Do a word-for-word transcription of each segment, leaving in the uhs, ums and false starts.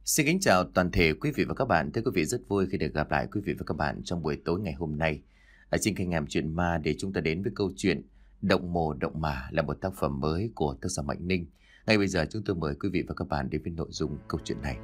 Xin kính chào toàn thể quý vị và các bạn. Thưa quý vị, rất vui khi được gặp lại quý vị và các bạn trong buổi tối ngày hôm nay. Ở trên kênh Ngàm Chuyện Ma để chúng ta đến với câu chuyện Động Mồ Động Mà là một tác phẩm mới của tác giả Mạnh Ninh. Ngay bây giờ chúng tôi mời quý vị và các bạn đến với nội dung câu chuyện này.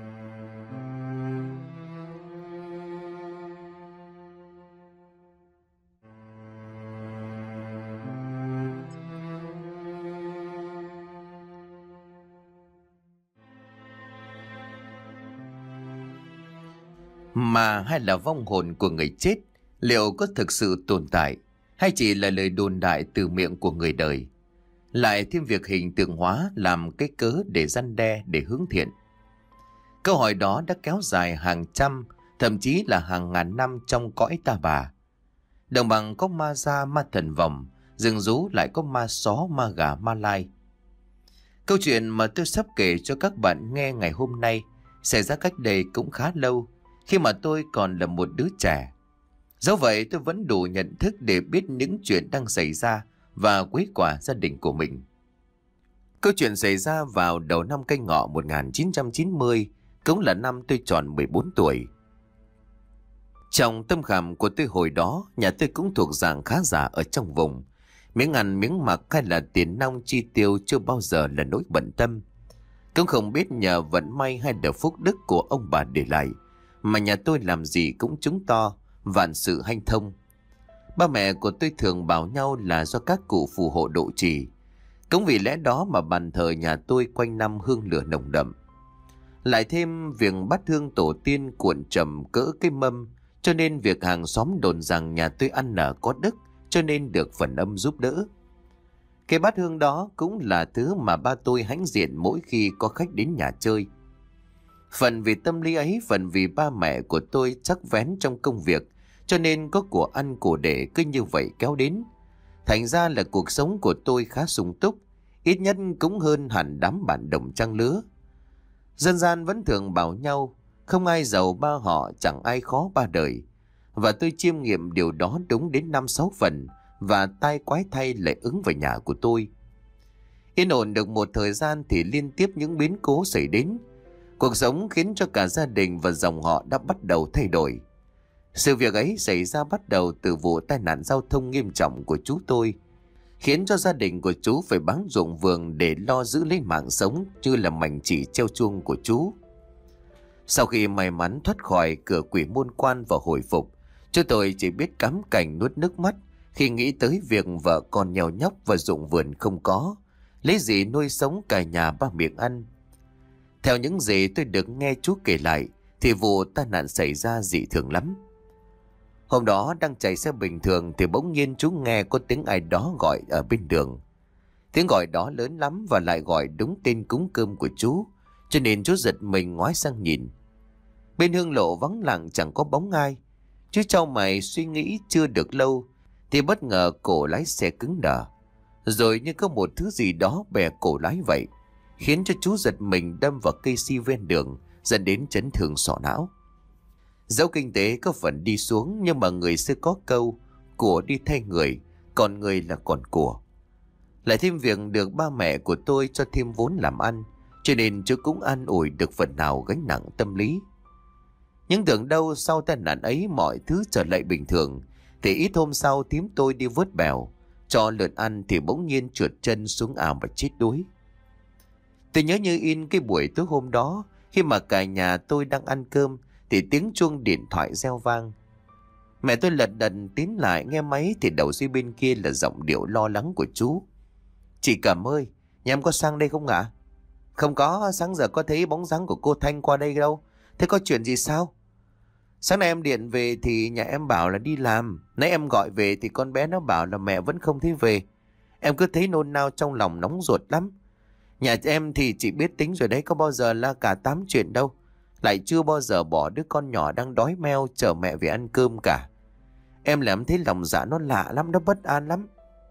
Mà hay là vong hồn của người chết, liệu có thực sự tồn tại hay chỉ là lời đồn đại từ miệng của người đời, lại thêm việc hình tượng hóa làm cái cớ để răn đe, để hướng thiện? Câu hỏi đó đã kéo dài hàng trăm, thậm chí là hàng ngàn năm trong cõi ta bà. Đồng bằng có ma da ma thần vòng, rừng rú lại có ma só ma gà ma lai. Câu chuyện mà tôi sắp kể cho các bạn nghe ngày hôm nay xảy ra cách đây cũng khá lâu, khi mà tôi còn là một đứa trẻ. Dẫu vậy tôi vẫn đủ nhận thức để biết những chuyện đang xảy ra và quấy quả gia đình của mình. Câu chuyện xảy ra vào đầu năm Canh Ngọ một nghìn chín trăm chín mươi, cũng là năm tôi tròn mười bốn tuổi. Trong tâm khảm của tôi hồi đó, nhà tôi cũng thuộc dạng khá giả ở trong vùng. Miếng ăn miếng mặc hay là tiền nong chi tiêu chưa bao giờ là nỗi bận tâm. Cũng không biết nhờ vận may hay là phúc đức của ông bà để lại mà nhà tôi làm gì cũng trúng to, vạn sự hanh thông. Ba mẹ của tôi thường bảo nhau là do các cụ phù hộ độ trì. Cũng vì lẽ đó mà bàn thờ nhà tôi quanh năm hương lửa nồng đậm. Lại thêm việc bát hương tổ tiên cuộn trầm cỡ cái mâm, cho nên việc hàng xóm đồn rằng nhà tôi ăn nở có đức, cho nên được phần âm giúp đỡ. Cái bát hương đó cũng là thứ mà ba tôi hãnh diện mỗi khi có khách đến nhà chơi. Phần vì tâm lý ấy, phần vì ba mẹ của tôi chắc vén trong công việc, cho nên có của ăn của để cứ như vậy kéo đến. Thành ra là cuộc sống của tôi khá sung túc, ít nhất cũng hơn hẳn đám bạn đồng trang lứa. Dân gian vẫn thường bảo nhau, không ai giàu ba họ, chẳng ai khó ba đời. Và tôi chiêm nghiệm điều đó đúng đến năm sáu phần, và tai quái thay lại ứng về nhà của tôi. Yên ổn được một thời gian thì liên tiếp những biến cố xảy đến. Cuộc sống khiến cho cả gia đình và dòng họ đã bắt đầu thay đổi. Sự việc ấy xảy ra bắt đầu từ vụ tai nạn giao thông nghiêm trọng của chú tôi, khiến cho gia đình của chú phải bán ruộng vườn để lo giữ lấy mạng sống, như là mảnh chỉ treo chuông của chú. Sau khi may mắn thoát khỏi cửa quỷ môn quan và hồi phục, chú tôi chỉ biết cắm cành nuốt nước mắt khi nghĩ tới việc vợ con nheo nhóc và ruộng vườn không có, lấy gì nuôi sống cả nhà ba miệng ăn. Theo những gì tôi được nghe chú kể lại thì vụ tai nạn xảy ra dị thường lắm. Hôm đó đang chạy xe bình thường thì bỗng nhiên chú nghe có tiếng ai đó gọi ở bên đường. Tiếng gọi đó lớn lắm và lại gọi đúng tên cúng cơm của chú, cho nên chú giật mình ngoái sang nhìn. Bên hương lộ vắng lặng chẳng có bóng ai. Chú chau mày suy nghĩ chưa được lâu thì bất ngờ cổ lái xe cứng đờ, rồi như có một thứ gì đó bè cổ lái vậy, khiến cho chú giật mình đâm vào cây si ven đường, dẫn đến chấn thương sọ não. Dẫu kinh tế có phần đi xuống, nhưng mà người xưa có câu của đi thay người, còn người là còn của. Lại thêm việc được ba mẹ của tôi cho thêm vốn làm ăn, cho nên chú cũng an ủi được phần nào gánh nặng tâm lý. Nhưng tưởng đâu sau tai nạn ấy mọi thứ trở lại bình thường, thì ít hôm sau thím tôi đi vớt bèo, cho lượt ăn thì bỗng nhiên trượt chân xuống ao và chết đuối. Tôi nhớ như in cái buổi tối hôm đó, khi mà cả nhà tôi đang ăn cơm thì tiếng chuông điện thoại reo vang. Mẹ tôi lật đật tiến lại nghe máy thì đầu dây bên kia là giọng điệu lo lắng của chú. "Chị Cẩm ơi, nhà em có sang đây không ạ?" "Không có, sáng giờ có thấy bóng dáng của cô Thanh qua đây đâu. Thế có chuyện gì sao?" "Sáng nay em điện về thì nhà em bảo là đi làm. Nãy em gọi về thì con bé nó bảo là mẹ vẫn không thấy về. Em cứ thấy nôn nao trong lòng nóng ruột lắm. Nhà em thì chị biết tính rồi đấy, có bao giờ là cả tám chuyện đâu. Lại chưa bao giờ bỏ đứa con nhỏ đang đói meo chờ mẹ về ăn cơm cả. Em làm thấy lòng dạ nó lạ lắm, nó bất an lắm."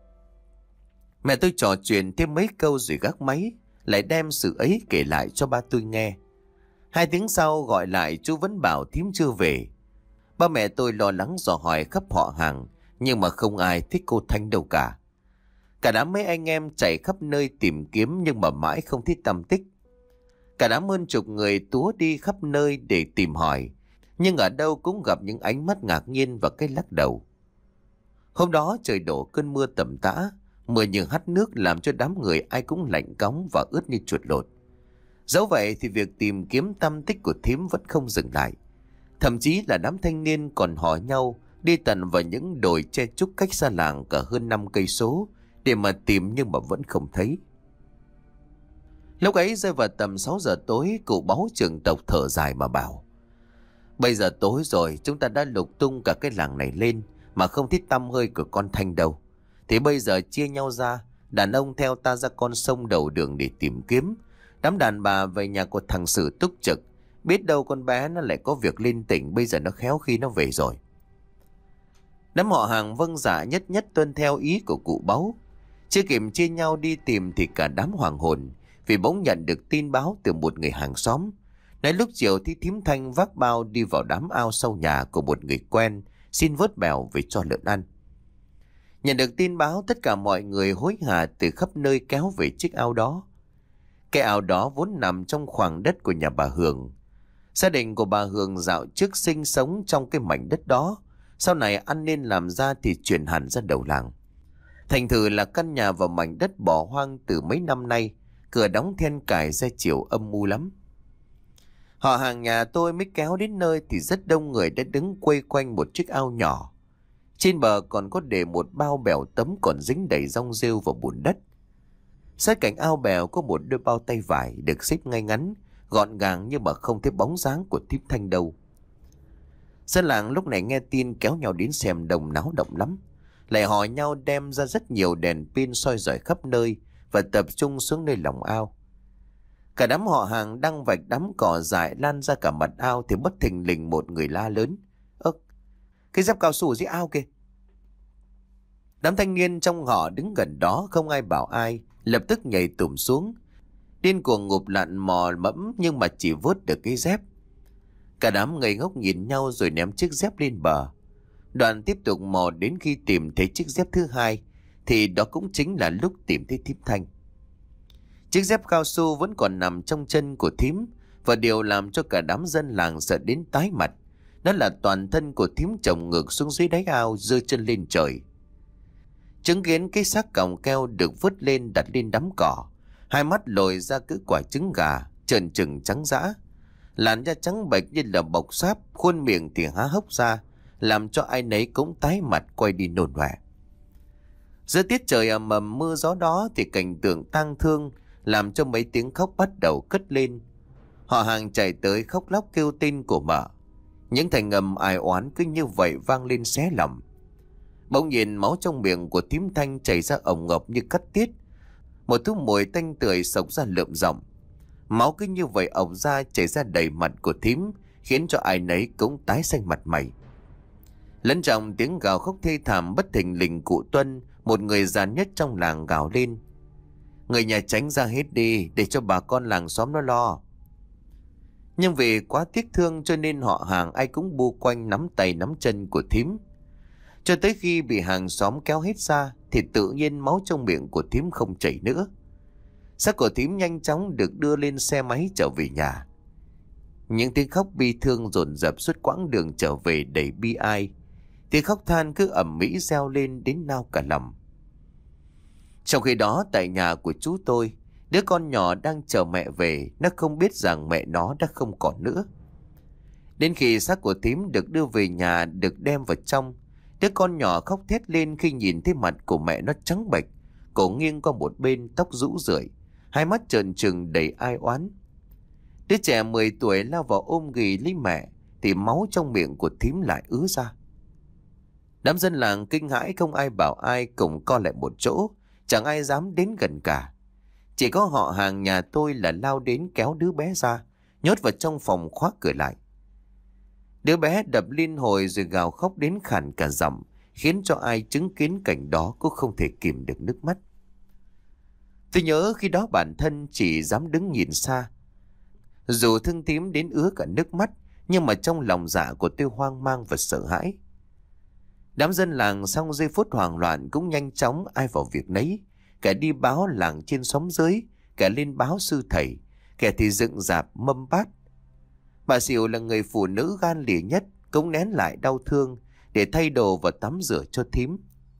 Mẹ tôi trò chuyện thêm mấy câu rồi gác máy, lại đem sự ấy kể lại cho ba tôi nghe. Hai tiếng sau gọi lại, chú vẫn bảo thím chưa về. Ba mẹ tôi lo lắng dò hỏi khắp họ hàng, nhưng mà không ai thích cô Thanh đâu cả. Cả đám mấy anh em chạy khắp nơi tìm kiếm nhưng mà mãi không thấy tăm tích. Cả đám hơn chục người túa đi khắp nơi để tìm hỏi, nhưng ở đâu cũng gặp những ánh mắt ngạc nhiên và cái lắc đầu. Hôm đó trời đổ cơn mưa tầm tã, mưa như hắt nước làm cho đám người ai cũng lạnh cóng và ướt như chuột lột. Dẫu vậy thì việc tìm kiếm tăm tích của thím vẫn không dừng lại. Thậm chí là đám thanh niên còn hò nhau đi tận vào những đồi che trúc cách xa làng cả hơn năm cây số để mà tìm, nhưng mà vẫn không thấy. Lúc ấy rơi vào tầm sáu giờ tối, cụ Báu trưởng tộc thở dài mà bảo: bây giờ tối rồi, chúng ta đã lục tung cả cái làng này lên mà không thấy tăm hơi của con Thanh đâu. Thì bây giờ chia nhau ra, đàn ông theo ta ra con sông đầu đường để tìm kiếm, đám đàn bà về nhà của thằng Sử túc trực. Biết đâu con bé nó lại có việc lên tỉnh, bây giờ nó khéo khi nó về rồi. Đám họ hàng vâng dạ nhất nhất tuân theo ý của cụ Báu. Chưa kịp chia nhau đi tìm thì cả đám hoàng hồn, vì bỗng nhận được tin báo từ một người hàng xóm. Nói lúc chiều thì thím Thanh vác bao đi vào đám ao sau nhà của một người quen, xin vớt bèo về cho lợn ăn. Nhận được tin báo, tất cả mọi người hối hả từ khắp nơi kéo về chiếc ao đó. Cái ao đó vốn nằm trong khoảng đất của nhà bà Hường. Gia đình của bà Hường dạo trước sinh sống trong cái mảnh đất đó, sau này ăn nên làm ra thì chuyển hẳn ra đầu làng. Thành thử là căn nhà và mảnh đất bỏ hoang từ mấy năm nay, cửa đóng then cài ra chiều âm u lắm. Họ hàng nhà tôi mới kéo đến nơi thì rất đông người đã đứng quây quanh một chiếc ao nhỏ. Trên bờ còn có để một bao bèo tấm còn dính đầy rong rêu và bùn đất. Sát cạnh ao bèo có một đôi bao tay vải được xếp ngay ngắn, gọn gàng, nhưng mà không thấy bóng dáng của thím Thanh đâu. Dân làng lúc này nghe tin kéo nhau đến xem, đông náo động lắm. Lại hỏi nhau đem ra rất nhiều đèn pin soi rọi khắp nơi và tập trung xuống nơi lòng ao. Cả đám họ hàng đang vạch đám cỏ dại lan ra cả mặt ao thì bất thình lình một người la lớn: ơ, cái dép cao su dưới ao kìa! Đám thanh niên trong họ đứng gần đó không ai bảo ai, lập tức nhảy tùm xuống, điên cuồng ngụp lặn mò mẫm nhưng mà chỉ vớt được cái dép. Cả đám ngây ngốc nhìn nhau rồi ném chiếc dép lên bờ. Đoàn tiếp tục mò đến khi tìm thấy chiếc dép thứ hai, thì đó cũng chính là lúc tìm thấy thím Thanh. Chiếc dép cao su vẫn còn nằm trong chân của thím, và điều làm cho cả đám dân làng sợ đến tái mặt, đó là toàn thân của thím chồng ngược xuống dưới đáy ao, giơ chân lên trời. Chứng kiến cái xác còng keo được vứt lên đặt lên đám cỏ, hai mắt lồi ra cỡ quả trứng gà, trợn trừng trắng dã, làn da trắng bệch như là bọc sáp, khuôn miệng thì há hốc ra, làm cho ai nấy cũng tái mặt quay đi nôn ọe. Giữa tiết trời ầm ầm mưa gió đó thì cảnh tượng tang thương làm cho mấy tiếng khóc bắt đầu cất lên. Họ hàng chạy tới khóc lóc kêu tên của mợ. Những thành âm ai oán cứ như vậy vang lên xé lòng. Bỗng nhìn máu trong miệng của thím Thanh chảy ra ồng ngọc như cắt tiết. Một thứ mùi tanh tưởi xộc ra lượm giọng. Máu cứ như vậy ộc ra chảy ra đầy mặt của thím, khiến cho ai nấy cũng tái xanh mặt mày. Lẫn trong tiếng gào khóc thê thảm, bất thình lình cụ Tuân, một người già nhất trong làng, gào lên: người nhà tránh ra hết đi, để cho bà con làng xóm nó lo. Nhưng vì quá tiếc thương cho nên họ hàng ai cũng bu quanh nắm tay nắm chân của thím. Cho tới khi bị hàng xóm kéo hết ra thì tự nhiên máu trong miệng của thím không chảy nữa. Xác của thím nhanh chóng được đưa lên xe máy trở về nhà. Những tiếng khóc bi thương dồn dập suốt quãng đường trở về đầy bi ai. Tiếng khóc than cứ ầm ĩ reo lên đến nao cả lòng. Trong khi đó tại nhà của chú tôi, đứa con nhỏ đang chờ mẹ về, nó không biết rằng mẹ nó đã không còn nữa. Đến khi xác của thím được đưa về nhà, được đem vào trong, đứa con nhỏ khóc thét lên khi nhìn thấy mặt của mẹ nó trắng bệch, cổ nghiêng qua một bên, tóc rũ rượi, hai mắt trợn trừng đầy ai oán. Đứa trẻ mười tuổi lao vào ôm ghì lấy mẹ thì máu trong miệng của thím lại ứa ra. Đám dân làng kinh hãi không ai bảo ai, cùng co lại một chỗ, chẳng ai dám đến gần cả. Chỉ có họ hàng nhà tôi là lao đến kéo đứa bé ra, nhốt vào trong phòng khóa cửa lại. Đứa bé đập liên hồi rồi gào khóc đến khản cả giọng, khiến cho ai chứng kiến cảnh đó cũng không thể kìm được nước mắt. Tôi nhớ khi đó bản thân chỉ dám đứng nhìn xa. Dù thương thím đến ứa cả nước mắt, nhưng mà trong lòng dạ của tôi hoang mang và sợ hãi. Đám dân làng sau giây phút hoảng loạn cũng nhanh chóng ai vào việc nấy. Kẻ đi báo làng trên xóm dưới, kẻ lên báo sư thầy, kẻ thì dựng rạp mâm bát. Bà Xỉu là người phụ nữ gan lì nhất, cũng nén lại đau thương để thay đồ và tắm rửa cho thím.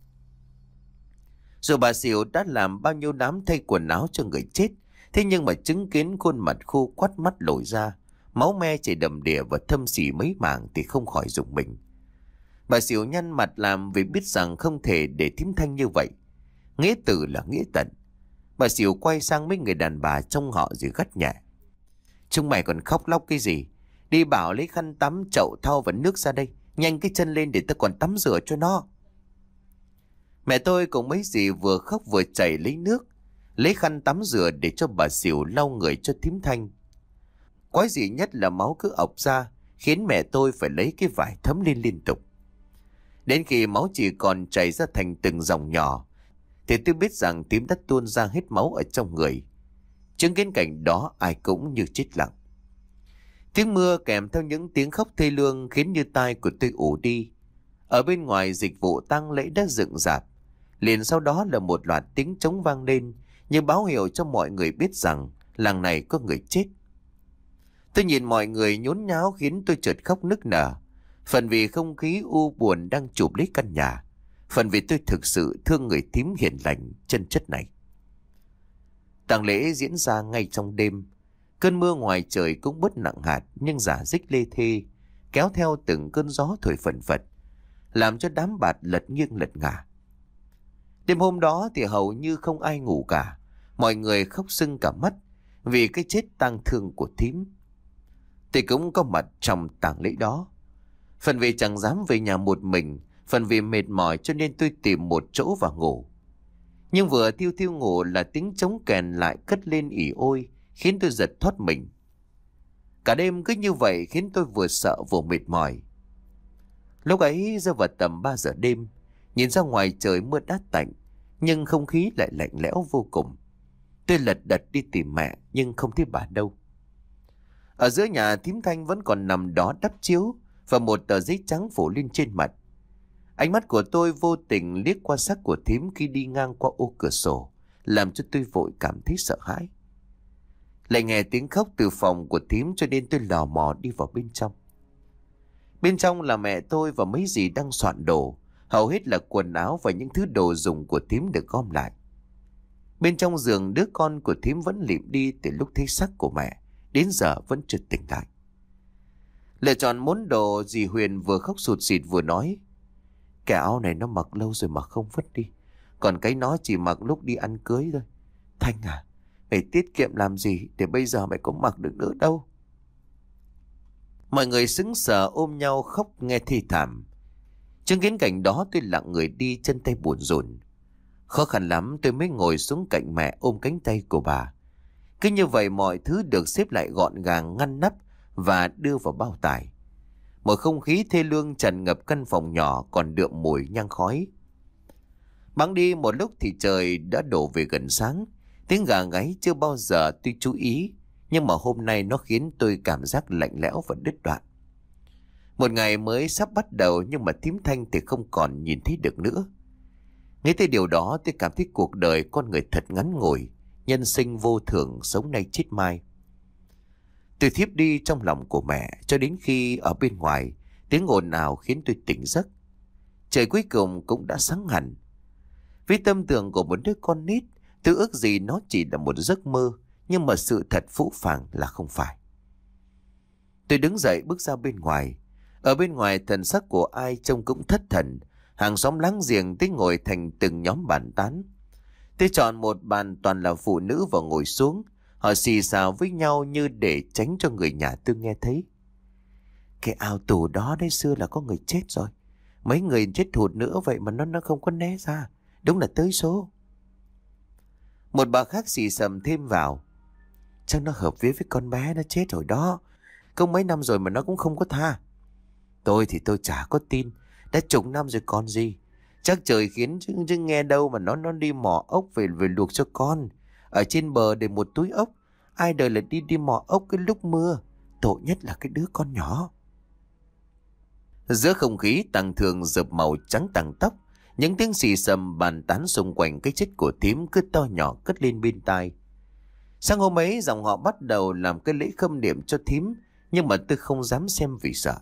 Rồi bà Xỉu đã làm bao nhiêu đám thay quần áo cho người chết, thế nhưng mà chứng kiến khuôn mặt khô quắt, mắt lồi ra, máu me chảy đầm đìa và thâm sỉ mấy mảng thì không khỏi rùng mình. Bà Xỉu nhăn mặt làm vì biết rằng không thể để thím Thanh như vậy. Nghĩa tử là nghĩa tận. Bà Xỉu quay sang mấy người đàn bà trong họ rồi gắt nhẹ: chúng mày còn khóc lóc cái gì? Đi bảo lấy khăn tắm, chậu thau và nước ra đây. Nhanh cái chân lên để tôi còn tắm rửa cho nó. Mẹ tôi cùng mấy dì vừa khóc vừa chảy lấy nước, lấy khăn tắm rửa để cho bà Xỉu lau người cho thím Thanh. Quái dị nhất là máu cứ ọc ra, khiến mẹ tôi phải lấy cái vải thấm lên liên tục. Đến khi máu chỉ còn chảy ra thành từng dòng nhỏ, thì tôi biết rằng thím đã tuôn ra hết máu ở trong người. Chứng kiến cảnh đó ai cũng như chết lặng. Tiếng mưa kèm theo những tiếng khóc thê lương khiến như tai của tôi ù đi. Ở bên ngoài dịch vụ tang lễ đã dựng rạp. Liền sau đó là một loạt tiếng trống vang lên, như báo hiệu cho mọi người biết rằng làng này có người chết. Tôi nhìn mọi người nhốn nháo khiến tôi chợt khóc nức nở. Phần vì không khí u buồn đang chụp lấy căn nhà, phần vì tôi thực sự thương người thím hiền lành chân chất này. Tang lễ diễn ra ngay trong đêm. Cơn mưa ngoài trời cũng bớt nặng hạt, nhưng rả rích lê thê, kéo theo từng cơn gió thổi phần phật, làm cho đám bạt lật nghiêng lật ngả. Đêm hôm đó thì hầu như không ai ngủ cả. Mọi người khóc sưng cả mắt vì cái chết tang thương của thím. Tôi cũng có mặt trong tang lễ đó. Phần vì chẳng dám về nhà một mình, phần vì mệt mỏi cho nên tôi tìm một chỗ và ngủ. Nhưng vừa thiêu thiêu ngủ là tiếng trống kèn lại cất lên ỉ ôi, khiến tôi giật thoát mình. Cả đêm cứ như vậy khiến tôi vừa sợ vừa mệt mỏi. Lúc ấy rơi vào tầm ba giờ đêm, nhìn ra ngoài trời mưa đã tạnh, nhưng không khí lại lạnh lẽo vô cùng. Tôi lật đật đi tìm mẹ nhưng không thấy bà đâu. Ở giữa nhà thím Thanh vẫn còn nằm đó đắp chiếu và một tờ giấy trắng phủ lên trên mặt. Ánh mắt của tôi vô tình liếc qua xác của thím khi đi ngang qua ô cửa sổ, làm cho tôi vội cảm thấy sợ hãi. Lại nghe tiếng khóc từ phòng của thím cho nên tôi lò mò đi vào bên trong. Bên trong là mẹ tôi và mấy dì đang soạn đồ, hầu hết là quần áo và những thứ đồ dùng của thím được gom lại. Bên trong giường đứa con của thím vẫn lịm đi từ lúc thấy xác của mẹ, đến giờ vẫn chưa tỉnh lại. Lựa chọn món đồ, dì Huyền vừa khóc sụt sịt vừa nói: cái áo này nó mặc lâu rồi mà không vứt đi, còn cái nó chỉ mặc lúc đi ăn cưới thôi. Thanh à, mày tiết kiệm làm gì để bây giờ mày cũng mặc được nữa đâu. Mọi người sững sờ ôm nhau khóc nghe thì thảm. Chứng kiến cảnh đó tôi lặng người đi, chân tay buồn rộn. Khó khăn lắm tôi mới ngồi xuống cạnh mẹ ôm cánh tay của bà. Cứ như vậy mọi thứ được xếp lại gọn gàng, ngăn nắp và đưa vào bao tải. Một không khí thê lương tràn ngập căn phòng nhỏ còn đượm mùi nhang khói. Bẵng đi một lúc thì trời đã đổ về gần sáng. Tiếng gà gáy chưa bao giờ tôi chú ý, nhưng mà hôm nay nó khiến tôi cảm giác lạnh lẽo và đứt đoạn. Một ngày mới sắp bắt đầu nhưng mà thím Thanh thì không còn nhìn thấy được nữa. Nghĩ tới điều đó tôi cảm thấy cuộc đời con người thật ngắn ngủi, nhân sinh vô thường, sống nay chết mai. Tôi thiếp đi trong lòng của mẹ cho đến khi ở bên ngoài tiếng ồn ào khiến tôi tỉnh giấc. Trời cuối cùng cũng đã sáng hẳn. Với tâm tưởng của một đứa con nít, tôi ước gì nó chỉ là một giấc mơ, nhưng mà sự thật phũ phàng là không phải. Tôi đứng dậy bước ra bên ngoài. Ở bên ngoài thần sắc của ai trông cũng thất thần. Hàng xóm láng giềng tới ngồi thành từng nhóm bàn tán. Tôi chọn một bàn toàn là phụ nữ và ngồi xuống. Họ xì xào với nhau như để tránh cho người nhà tôi nghe thấy. Cái ao tù đó đấy xưa là có người chết rồi. Mấy người chết hụt nữa vậy mà nó nó không có né ra. Đúng là tới số. Một bà khác xì xầm thêm vào. Chắc nó hợp vía với con bé nó chết rồi đó. Không mấy năm rồi mà nó cũng không có tha. Tôi thì tôi chả có tin. Đã chục năm rồi còn gì. Chắc trời khiến chứ, chứ nghe đâu mà nó nó đi mò ốc về về luộc cho con. Ở trên bờ để một túi ốc. Ai đời là đi đi mò ốc cái lúc mưa. Tội nhất là cái đứa con nhỏ. Giữa không khí tang thương rợp màu trắng tàng tóc, những tiếng xì xầm bàn tán xung quanh cái chết của thím cứ to nhỏ cất lên bên tai. Sang hôm ấy dòng họ bắt đầu làm cái lễ khâm niệm cho thím, nhưng mà tôi không dám xem vì sợ.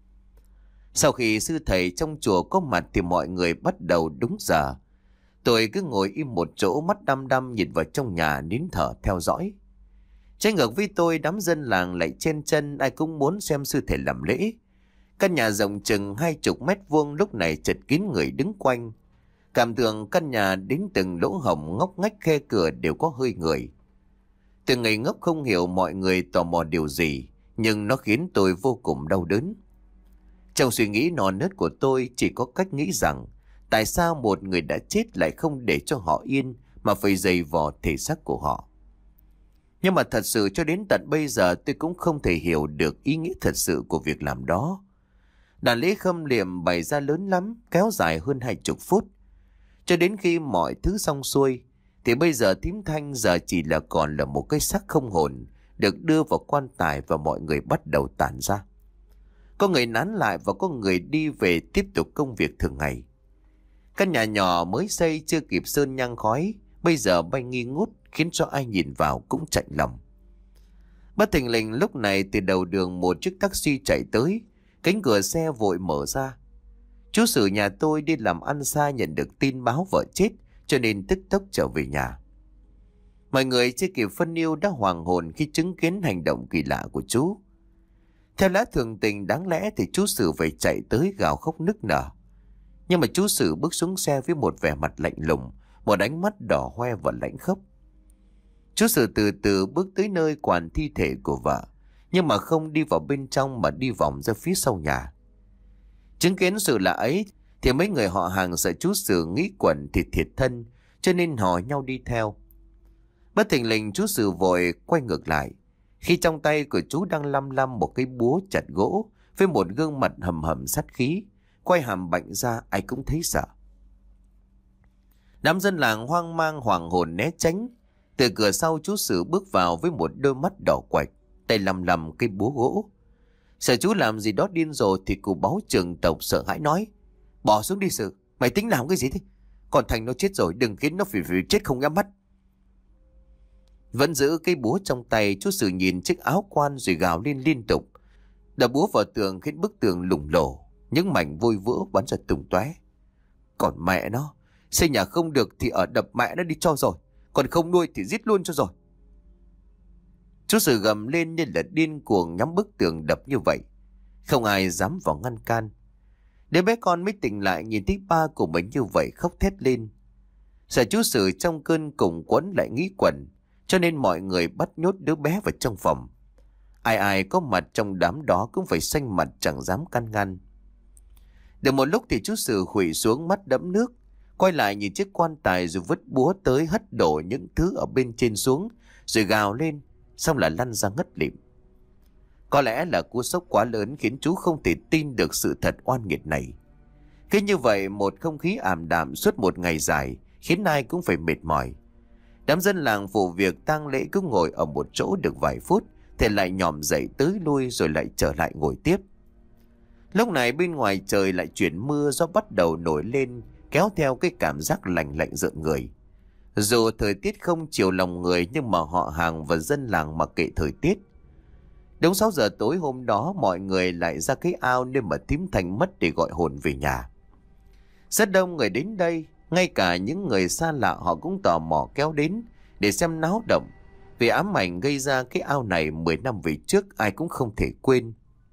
Sau khi sư thầy trong chùa có mặt thì mọi người bắt đầu đúng giờ. Tôi cứ ngồi im một chỗ, mắt đăm đăm nhìn vào trong nhà nín thở theo dõi. Trái ngược với tôi, đám dân làng lại chen chân, ai cũng muốn xem sư thầy làm lễ. Căn nhà rộng chừng hai chục mét vuông lúc này chật kín người đứng quanh. Cảm tưởng căn nhà đến từng lỗ hổng ngóc ngách khe cửa đều có hơi người. Từ ngày ngốc không hiểu mọi người tò mò điều gì, nhưng nó khiến tôi vô cùng đau đớn. Trong suy nghĩ non nớt của tôi chỉ có cách nghĩ rằng tại sao một người đã chết lại không để cho họ yên mà phải giày vò thể xác của họ. Nhưng mà thật sự cho đến tận bây giờ tôi cũng không thể hiểu được ý nghĩa thật sự của việc làm đó. Đàn lễ khâm liệm bày ra lớn lắm, kéo dài hơn hai chục phút. Cho đến khi mọi thứ xong xuôi, thì bây giờ thím Thanh giờ chỉ là còn là một cái xác không hồn, được đưa vào quan tài và mọi người bắt đầu tản ra. Có người nán lại và có người đi về tiếp tục công việc thường ngày. Căn nhà nhỏ mới xây chưa kịp sơn nhang khói, bây giờ bay nghi ngút khiến cho ai nhìn vào cũng chạnh lòng. Bất thình lình lúc này từ đầu đường một chiếc taxi chạy tới, cánh cửa xe vội mở ra. Chú Sử nhà tôi đi làm ăn xa nhận được tin báo vợ chết cho nên tức tốc trở về nhà. Mọi người chưa kịp phân yêu đã hoàng hồn khi chứng kiến hành động kỳ lạ của chú. Theo lẽ thường tình đáng lẽ thì chú Sử phải chạy tới gào khóc nức nở. Nhưng mà chú Sử bước xuống xe với một vẻ mặt lạnh lùng, một ánh mắt đỏ hoe và lạnh khốc. Chú Sử từ từ bước tới nơi quản thi thể của vợ, nhưng mà không đi vào bên trong mà đi vòng ra phía sau nhà. Chứng kiến sự lạ ấy thì mấy người họ hàng sợ chú Sử nghĩ quẩn thì thiệt thân, cho nên hò nhau đi theo. Bất thình lình chú Sử vội quay ngược lại, khi trong tay của chú đang lăm lăm một cái búa chặt gỗ với một gương mặt hầm hầm sát khí, quay hàm bạnh ra ai cũng thấy sợ. Đám dân làng hoang mang hoàng hồn né tránh. Từ cửa sau chú Sử bước vào với một đôi mắt đỏ quạch, tay lầm lầm cây búa gỗ. Sợ chú làm gì đó điên rồi thì cụ báo trưởng tộc sợ hãi nói: "Bỏ xuống đi Sử, mày tính làm cái gì thế? Còn Thành nó chết rồi, đừng khiến nó phải, phải chết không nhắm mắt." Vẫn giữ cây búa trong tay, chú Sử nhìn chiếc áo quan rồi gào lên liên tục. Đập búa vào tường khiến bức tường lủng lổ, những mảnh vôi vỡ bắn ra tung tóe. Còn mẹ nó, xây nhà không được thì ở đập mẹ nó đi cho rồi, còn không nuôi thì giết luôn cho rồi. Chú Sử gầm lên như là điên cuồng nhắm bức tường đập như vậy. Không ai dám vào ngăn can. Đứa bé con mới tỉnh lại nhìn thấy ba của mình như vậy khóc thét lên. Sợ chú Sử trong cơn cùng quẫn lại nghĩ quẩn, cho nên mọi người bắt nhốt đứa bé vào trong phòng. Ai ai có mặt trong đám đó cũng phải xanh mặt chẳng dám can ngăn. Được một lúc thì chú Sử khuỵu xuống mắt đẫm nước, quay lại nhìn chiếc quan tài rồi vứt búa tới hất đổ những thứ ở bên trên xuống, rồi gào lên, xong là lăn ra ngất lịm. Có lẽ là cú sốc quá lớn khiến chú không thể tin được sự thật oan nghiệt này. Cứ như vậy một không khí ảm đạm suốt một ngày dài khiến ai cũng phải mệt mỏi. Đám dân làng phụ việc tang lễ cứ ngồi ở một chỗ được vài phút thì lại nhòm dậy tới lui rồi lại trở lại ngồi tiếp. Lúc này bên ngoài trời lại chuyển mưa, gió bắt đầu nổi lên kéo theo cái cảm giác lạnh lạnh rợn người. Dù thời tiết không chiều lòng người nhưng mà họ hàng và dân làng mặc kệ thời tiết. Đúng sáu giờ tối hôm đó mọi người lại ra cái ao nơi mà thím Thành mất để gọi hồn về nhà. Rất đông người đến đây, ngay cả những người xa lạ họ cũng tò mò kéo đến để xem náo động. Vì ám ảnh gây ra cái ao này mười năm về trước ai cũng không thể quên.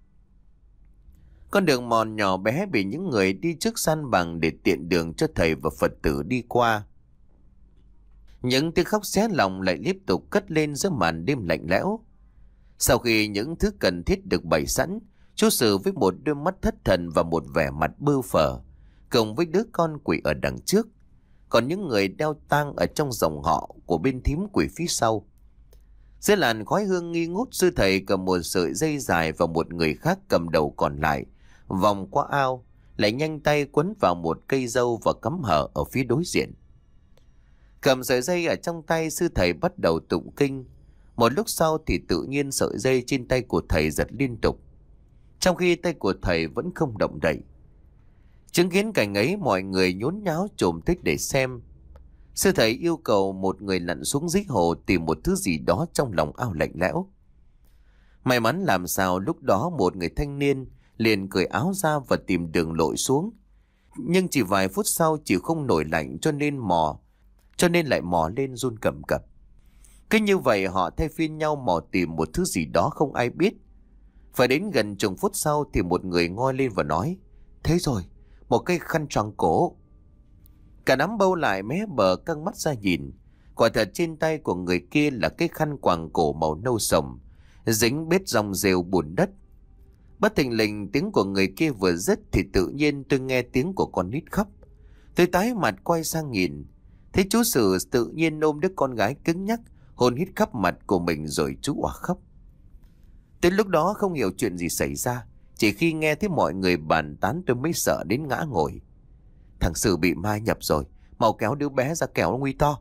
Con đường mòn nhỏ bé bị những người đi trước san bằng để tiện đường cho thầy và Phật tử đi qua. Những tiếng khóc xé lòng lại tiếp tục cất lên giữa màn đêm lạnh lẽo. Sau khi những thứ cần thiết được bày sẵn, chú Sử với một đôi mắt thất thần và một vẻ mặt bơ phờ, cùng với đứa con quỷ ở đằng trước, còn những người đeo tang ở trong dòng họ của bên thím quỷ phía sau. Dưới làn khói hương nghi ngút, sư thầy cầm một sợi dây dài và một người khác cầm đầu còn lại, vòng qua ao, lại nhanh tay quấn vào một cây dâu và cắm hở ở phía đối diện. Cầm sợi dây ở trong tay, sư thầy bắt đầu tụng kinh. Một lúc sau thì tự nhiên sợi dây trên tay của thầy giật liên tục, trong khi tay của thầy vẫn không động đậy. Chứng kiến cảnh ấy mọi người nhốn nháo chồm thích để xem. Sư thầy yêu cầu một người lặn xuống dưới hồ tìm một thứ gì đó trong lòng ao lạnh lẽo. May mắn làm sao lúc đó một người thanh niên liền cởi áo ra và tìm đường lội xuống. Nhưng chỉ vài phút sau chịu không nổi lạnh cho nên mò, cho nên lại mò lên run cầm cập. Cứ như vậy họ thay phiên nhau mò tìm một thứ gì đó không ai biết. Phải đến gần chục phút sau thì một người ngoi lên và nói: "Thế rồi, một cây khăn choàng cổ." Cả đám bâu lại mé bờ căng mắt ra nhìn. Quả thật trên tay của người kia là cái khăn quàng cổ màu nâu sồng, dính bết dòng rêu bùn đất. Bất thình lình tiếng của người kia vừa dứt thì tự nhiên tôi nghe tiếng của con nít khóc. Tôi tái mặt quay sang nhìn, thấy chú Sử tự nhiên ôm đứa con gái cứng nhắc, hôn hít khắp mặt của mình rồi chú òa khóc. Tới lúc đó không hiểu chuyện gì xảy ra, chỉ khi nghe thấy mọi người bàn tán tôi mới sợ đến ngã ngồi. Thằng Sử bị ma nhập rồi, mau kéo đứa bé ra kẻo nó nguy to.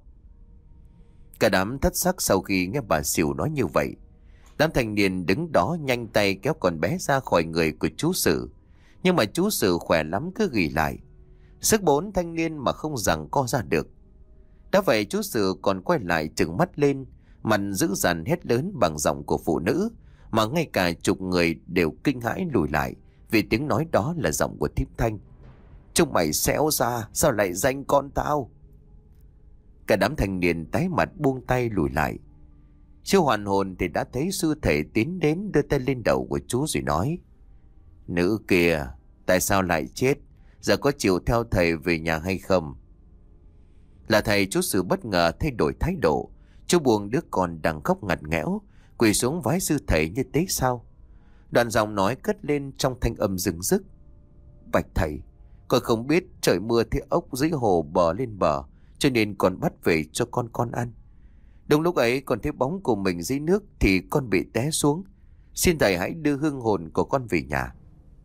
Cả đám thất sắc sau khi nghe bà Sỉu nói như vậy. Đám thanh niên đứng đó nhanh tay kéo con bé ra khỏi người của chú Sử. Nhưng mà chú Sử khỏe lắm cứ ghì lại. Sức bốn thanh niên mà không giằng co ra được. Đã vậy chú Sử còn quay lại trừng mắt lên, mặt dữ dằn hét lớn bằng giọng của phụ nữ, mà ngay cả chục người đều kinh hãi lùi lại vì tiếng nói đó là giọng của Thím Thanh. "Chúng mày xéo ra, sao lại danh con tao?" Cả đám thanh niên tái mặt buông tay lùi lại. Chưa hoàn hồn thì đã thấy sư thầy tiến đến đưa tay lên đầu của chú rồi nói: "Nữ kìa, tại sao lại chết? Giờ có chịu theo thầy về nhà hay không?" Là thầy, chú Sử bất ngờ thay đổi thái độ. Chú buông đứa con đang khóc ngặt nghẽo, quỳ xuống vái sư thầy như thế sao. Đoạn giọng nói cất lên trong thanh âm rừng rức: "Bạch thầy, con không biết trời mưa thì ốc dưới hồ bò lên bờ, cho nên con bắt về cho con con ăn. Đúng lúc ấy con thấy bóng của mình dưới nước thì con bị té xuống. Xin thầy hãy đưa hương hồn của con về nhà."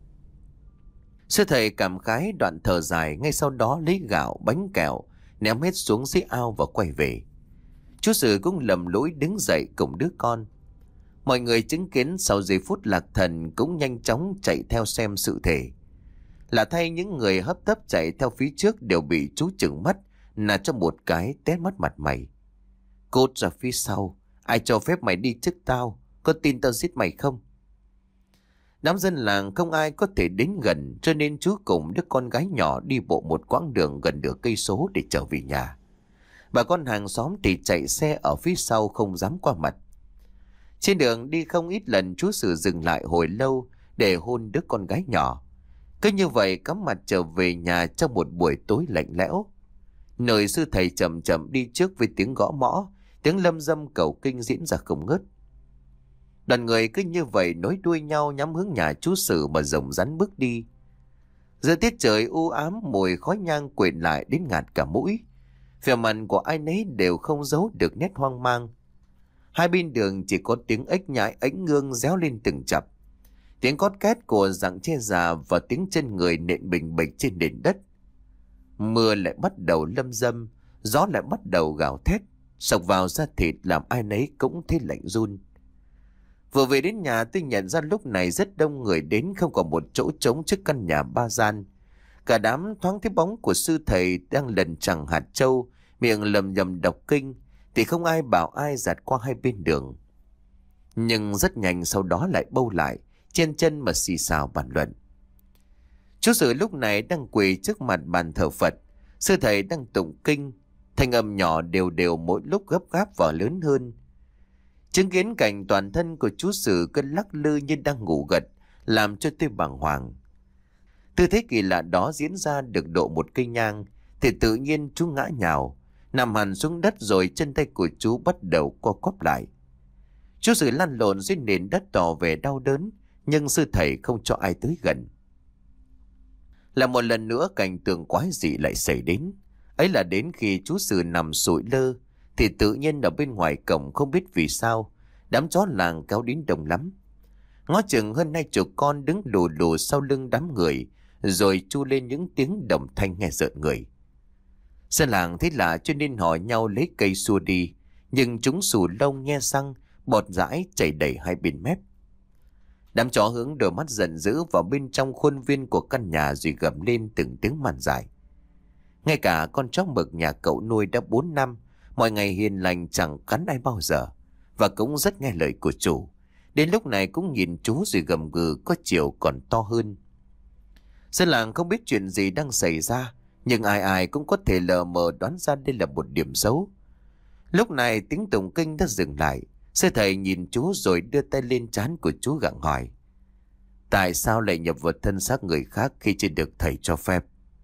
Sư thầy cảm khái đoạn thở dài, ngay sau đó lấy gạo, bánh kẹo ném hết xuống dưới ao và quay về. Chú Sử cũng lầm lũi đứng dậy cùng đứa con. Mọi người chứng kiến sau giây phút lạc thần cũng nhanh chóng chạy theo xem sự thể. Là thay những người hấp tấp chạy theo phía trước đều bị chú trừng mắt nà cho một cái tét mất mặt mày. "Cút ra phía sau, ai cho phép mày đi trước tao, có tin tao giết mày không?" Đám dân làng không ai có thể đến gần, cho nên chú cùng đứa con gái nhỏ đi bộ một quãng đường gần nửa cây số để trở về nhà. Bà con hàng xóm thì chạy xe ở phía sau không dám qua mặt. Trên đường đi không ít lần chú Sử dừng lại hồi lâu để hôn đứa con gái nhỏ. Cứ như vậy cắm mặt trở về nhà trong một buổi tối lạnh lẽo. Nơi sư thầy chậm chậm đi trước với tiếng gõ mõ, tiếng lâm dâm cầu kinh diễn ra không ngớt. Đoàn người cứ như vậy nối đuôi nhau nhắm hướng nhà chú Sử mà rồng rắn bước đi. Giữa tiết trời u ám, mùi khói nhang quện lại đến ngạt cả mũi. Vẻ mặt của ai nấy đều không giấu được nét hoang mang. Hai bên đường chỉ có tiếng ếch nhái ánh ngương réo lên từng chập, tiếng cót két của rặng tre già và tiếng chân người nện bình bịch trên nền đất. Mưa lại bắt đầu lâm dâm, gió lại bắt đầu gào thét, sộc vào da thịt làm ai nấy cũng thấy lạnh run. Vừa về đến nhà tôi nhận ra lúc này rất đông người đến, không còn một chỗ trống trước căn nhà ba gian. Cả đám thoáng thấy bóng của sư thầy đang lần chẳng hạt trâu, miệng lầm nhầm đọc kinh, thì không ai bảo ai giạt qua hai bên đường. Nhưng rất nhanh sau đó lại bâu lại, trên chân mà xì xào bàn luận. Chú Sử lúc này đang quỳ trước mặt bàn thờ Phật, sư thầy đang tụng kinh, thanh âm nhỏ đều đều mỗi lúc gấp gáp và lớn hơn. Chứng kiến cảnh toàn thân của chú Sử cứ lắc lư như đang ngủ gật, làm cho tôi bàng hoàng. Tư thế kỳ lạ đó diễn ra được độ một cây nhang, thì tự nhiên chú ngã nhào, nằm hẳn xuống đất rồi chân tay của chú bắt đầu co quắp lại. Chú Sử lăn lộn dưới nền đất tỏ vẻ đau đớn, nhưng sư thầy không cho ai tới gần. Là một lần nữa cảnh tượng quái dị lại xảy đến. Ấy là đến khi chú Sử nằm sụi lơ, thì tự nhiên ở bên ngoài cổng không biết vì sao đám chó làng kéo đến đông lắm. Ngó chừng hơn hai chục con đứng lù lù sau lưng đám người, rồi chu lên những tiếng đồng thanh nghe rợn người. Dân làng thấy lạ cho nên hỏi nhau lấy cây xua đi, nhưng chúng xù lông nghe răng, bọt dãi chảy đầy hai bên mép. Đám chó hướng đôi mắt giận dữ vào bên trong khuôn viên của căn nhà rồi gầm lên từng tiếng màn dài. Ngay cả con chó mực nhà cậu nuôi đã bốn năm, mọi ngày hiền lành chẳng cắn ai bao giờ, và cũng rất nghe lời của chủ. Đến lúc này cũng nhìn chú rồi gầm gừ, có chiều còn to hơn. Dân làng không biết chuyện gì đang xảy ra, nhưng ai ai cũng có thể lờ mờ đoán ra đây là một điểm xấu. Lúc này tiếng tụng kinh đã dừng lại. Sư thầy nhìn chú rồi đưa tay lên trán của chú gặng hỏi: tại sao lại nhập vào thân xác người khác khi chưa được thầy cho phép?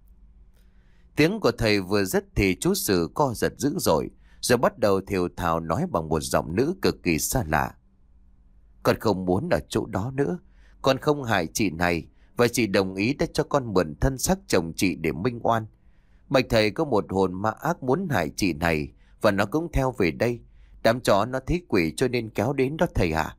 Tiếng của thầy vừa dứt thì chú Sử co giật dữ dội, rồi bắt đầu thều thào nói bằng một giọng nữ cực kỳ xa lạ: con không muốn ở chỗ đó nữa. Con không hại chị này, và chị đồng ý đã cho con mượn thân xác chồng chị để minh oan. Bạch thầy có một hồn ma ác muốn hại chị này, và nó cũng theo về đây. Đám chó nó thấy quỷ cho nên kéo đến đó thầy ạ.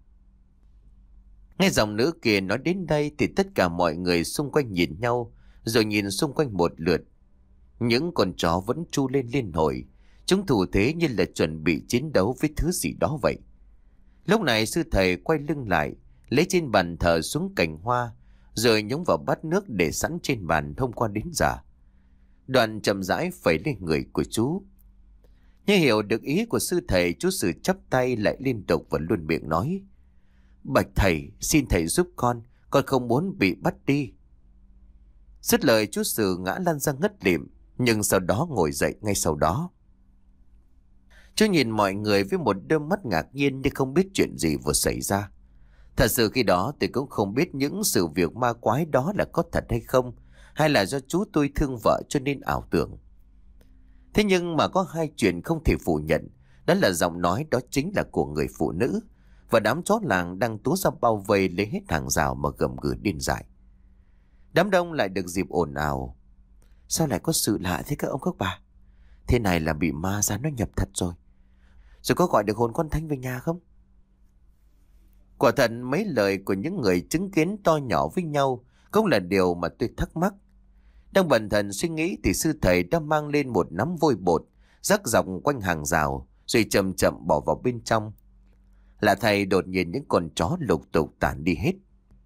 Nghe giọng nữ kia nói đến đây thì tất cả mọi người xung quanh nhìn nhau, rồi nhìn xung quanh một lượt. Những con chó vẫn tru lên liên hồi. Chúng thủ thế như là chuẩn bị chiến đấu với thứ gì đó vậy. Lúc này sư thầy quay lưng lại, lấy trên bàn thờ xuống cành hoa, rồi nhúng vào bát nước để sẵn trên bàn hôm qua đến giờ. Đoạn chậm rãi phẩy lên người của chú. Như hiểu được ý của sư thầy, chú Sử chắp tay lại liên tục và luôn miệng nói: bạch thầy, xin thầy giúp con, con không muốn bị bắt đi. Dứt lời chú Sử ngã lăn ra ngất lịm, nhưng sau đó ngồi dậy ngay sau đó. Chú nhìn mọi người với một đôi mắt ngạc nhiên như không biết chuyện gì vừa xảy ra. Thật sự khi đó tôi cũng không biết những sự việc ma quái đó là có thật hay không, hay là do chú tôi thương vợ cho nên ảo tưởng. Thế nhưng mà có hai chuyện không thể phủ nhận, đó là giọng nói đó chính là của người phụ nữ, và đám chó làng đang túa ra bao vây lấy hết hàng rào mà gầm gừ điên dại. Đám đông lại được dịp ồn ào: sao lại có sự lạ thế các ông các bà? Thế này là bị ma ra nó nhập thật rồi. Rồi có gọi được hồn con Thanh về nhà không? Quả thật mấy lời của những người chứng kiến to nhỏ với nhau cũng là điều mà tôi thắc mắc. Đang bần thần suy nghĩ thì sư thầy đã mang lên một nắm vôi bột, rắc dọc quanh hàng rào, rồi chậm chậm bỏ vào bên trong. Là thầy đột nhiên những con chó lục tục tản đi hết.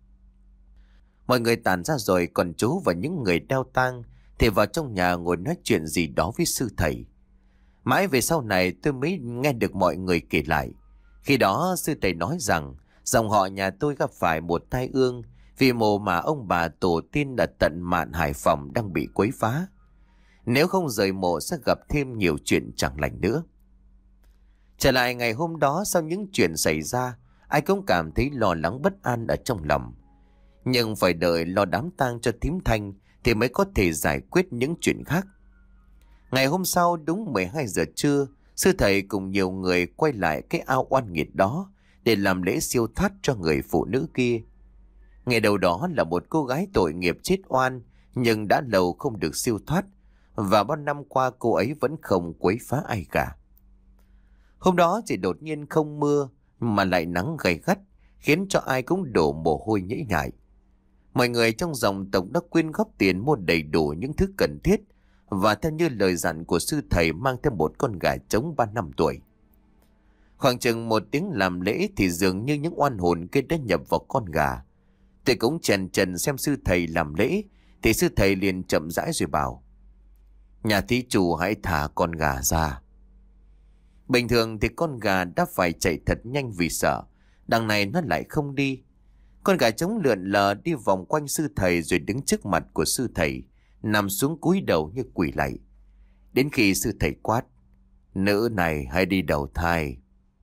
Mọi người tản ra rồi, còn chú và những người đeo tang thì vào trong nhà ngồi nói chuyện gì đó với sư thầy. Mãi về sau này tôi mới nghe được mọi người kể lại. Khi đó sư thầy nói rằng dòng họ nhà tôi gặp phải một tai ương vì mồ mà ông bà tổ tiên ở tận Mạn Hải Phòng đang bị quấy phá. Nếu không rời mộ sẽ gặp thêm nhiều chuyện chẳng lành nữa. Trở lại ngày hôm đó, sau những chuyện xảy ra, ai cũng cảm thấy lo lắng bất an ở trong lòng. Nhưng phải đợi lo đám tang cho thím Thanh thì mới có thể giải quyết những chuyện khác. Ngày hôm sau đúng mười hai giờ trưa, sư thầy cùng nhiều người quay lại cái ao oan nghiệt đó để làm lễ siêu thoát cho người phụ nữ kia. Ngày đầu đó là một cô gái tội nghiệp chết oan, nhưng đã lâu không được siêu thoát, và bao năm qua cô ấy vẫn không quấy phá ai cả. Hôm đó chỉ đột nhiên không mưa mà lại nắng gay gắt, khiến cho ai cũng đổ mồ hôi nhễ nhại. Mọi người trong dòng tộc đã quyên góp tiền mua đầy đủ những thứ cần thiết, và theo như lời dặn của sư thầy mang theo một con gà trống ba năm tuổi. Khoảng chừng một tiếng làm lễ thì dường như những oan hồn kia đã nhập vào con gà. Tôi cũng chần chần xem sư thầy làm lễ, thì sư thầy liền chậm rãi rồi bảo: nhà thí chủ hãy thả con gà ra. Bình thường thì con gà đã phải chạy thật nhanh vì sợ, đằng này nó lại không đi. Con gà trống lượn lờ đi vòng quanh sư thầy rồi đứng trước mặt của sư thầy, nằm xuống cúi đầu như quỳ lạy. Đến khi sư thầy quát: nữ này hãy đi đầu thai.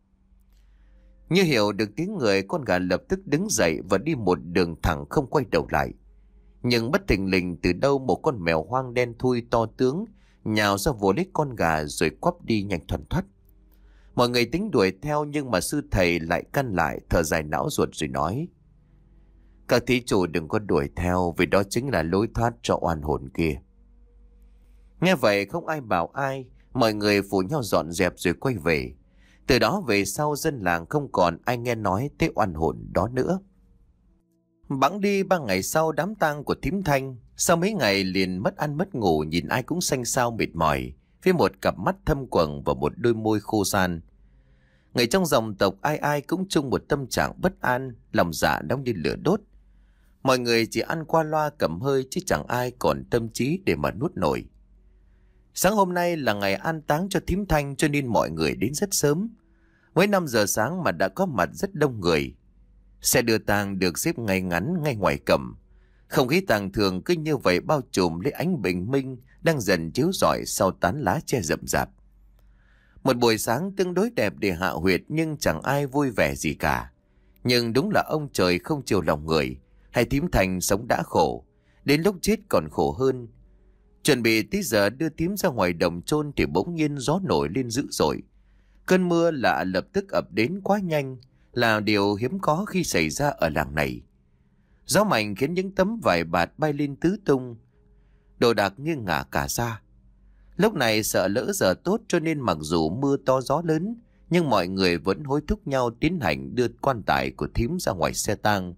Như hiểu được tiếng người, con gà lập tức đứng dậy và đi một đường thẳng không quay đầu lại. Nhưng bất thình lình từ đâu một con mèo hoang đen thui to tướng nhào ra vồ lấy con gà rồi quắp đi nhanh thoăn thoắt. Mọi người tính đuổi theo, nhưng mà sư thầy lại căn lại, thở dài não ruột rồi nói: các thí chủ đừng có đuổi theo, vì đó chính là lối thoát cho oan hồn kia. Nghe vậy không ai bảo ai, mọi người phủ nhau dọn dẹp rồi quay về. Từ đó về sau dân làng không còn ai nghe nói tới oan hồn đó nữa. Bẵng đi ba ngày sau đám tang của thím Thanh, sau mấy ngày liền mất ăn mất ngủ, nhìn ai cũng xanh xao mệt mỏi, với một cặp mắt thâm quầng và một đôi môi khô ran. Người trong dòng tộc ai ai cũng chung một tâm trạng bất an, lòng dạ nóng như lửa đốt. Mọi người chỉ ăn qua loa cầm hơi chứ chẳng ai còn tâm trí để mà nuốt nổi. Sáng hôm nay là ngày an táng cho thím Thanh cho nên mọi người đến rất sớm. Mới năm giờ sáng mà đã có mặt rất đông người. Xe đưa tang được xếp ngay ngắn ngay ngoài cổng. Không khí tang thường cứ như vậy bao trùm lấy ánh bình minh đang dần chiếu rọi sau tán lá che rậm rạp. Một buổi sáng tương đối đẹp để hạ huyệt nhưng chẳng ai vui vẻ gì cả. Nhưng đúng là ông trời không chiều lòng người, hay thím Thanh sống đã khổ, đến lúc chết còn khổ hơn. Chuẩn bị tí giờ đưa thím ra ngoài đồng chôn thì bỗng nhiên gió nổi lên dữ dội. Cơn mưa lạ lập tức ập đến quá nhanh, là điều hiếm có khi xảy ra ở làng này. Gió mạnh khiến những tấm vải bạt bay lên tứ tung, đồ đạc nghiêng ngả cả ra. Lúc này sợ lỡ giờ tốt cho nên mặc dù mưa to gió lớn, nhưng mọi người vẫn hối thúc nhau tiến hành đưa quan tài của thím ra ngoài xe tang.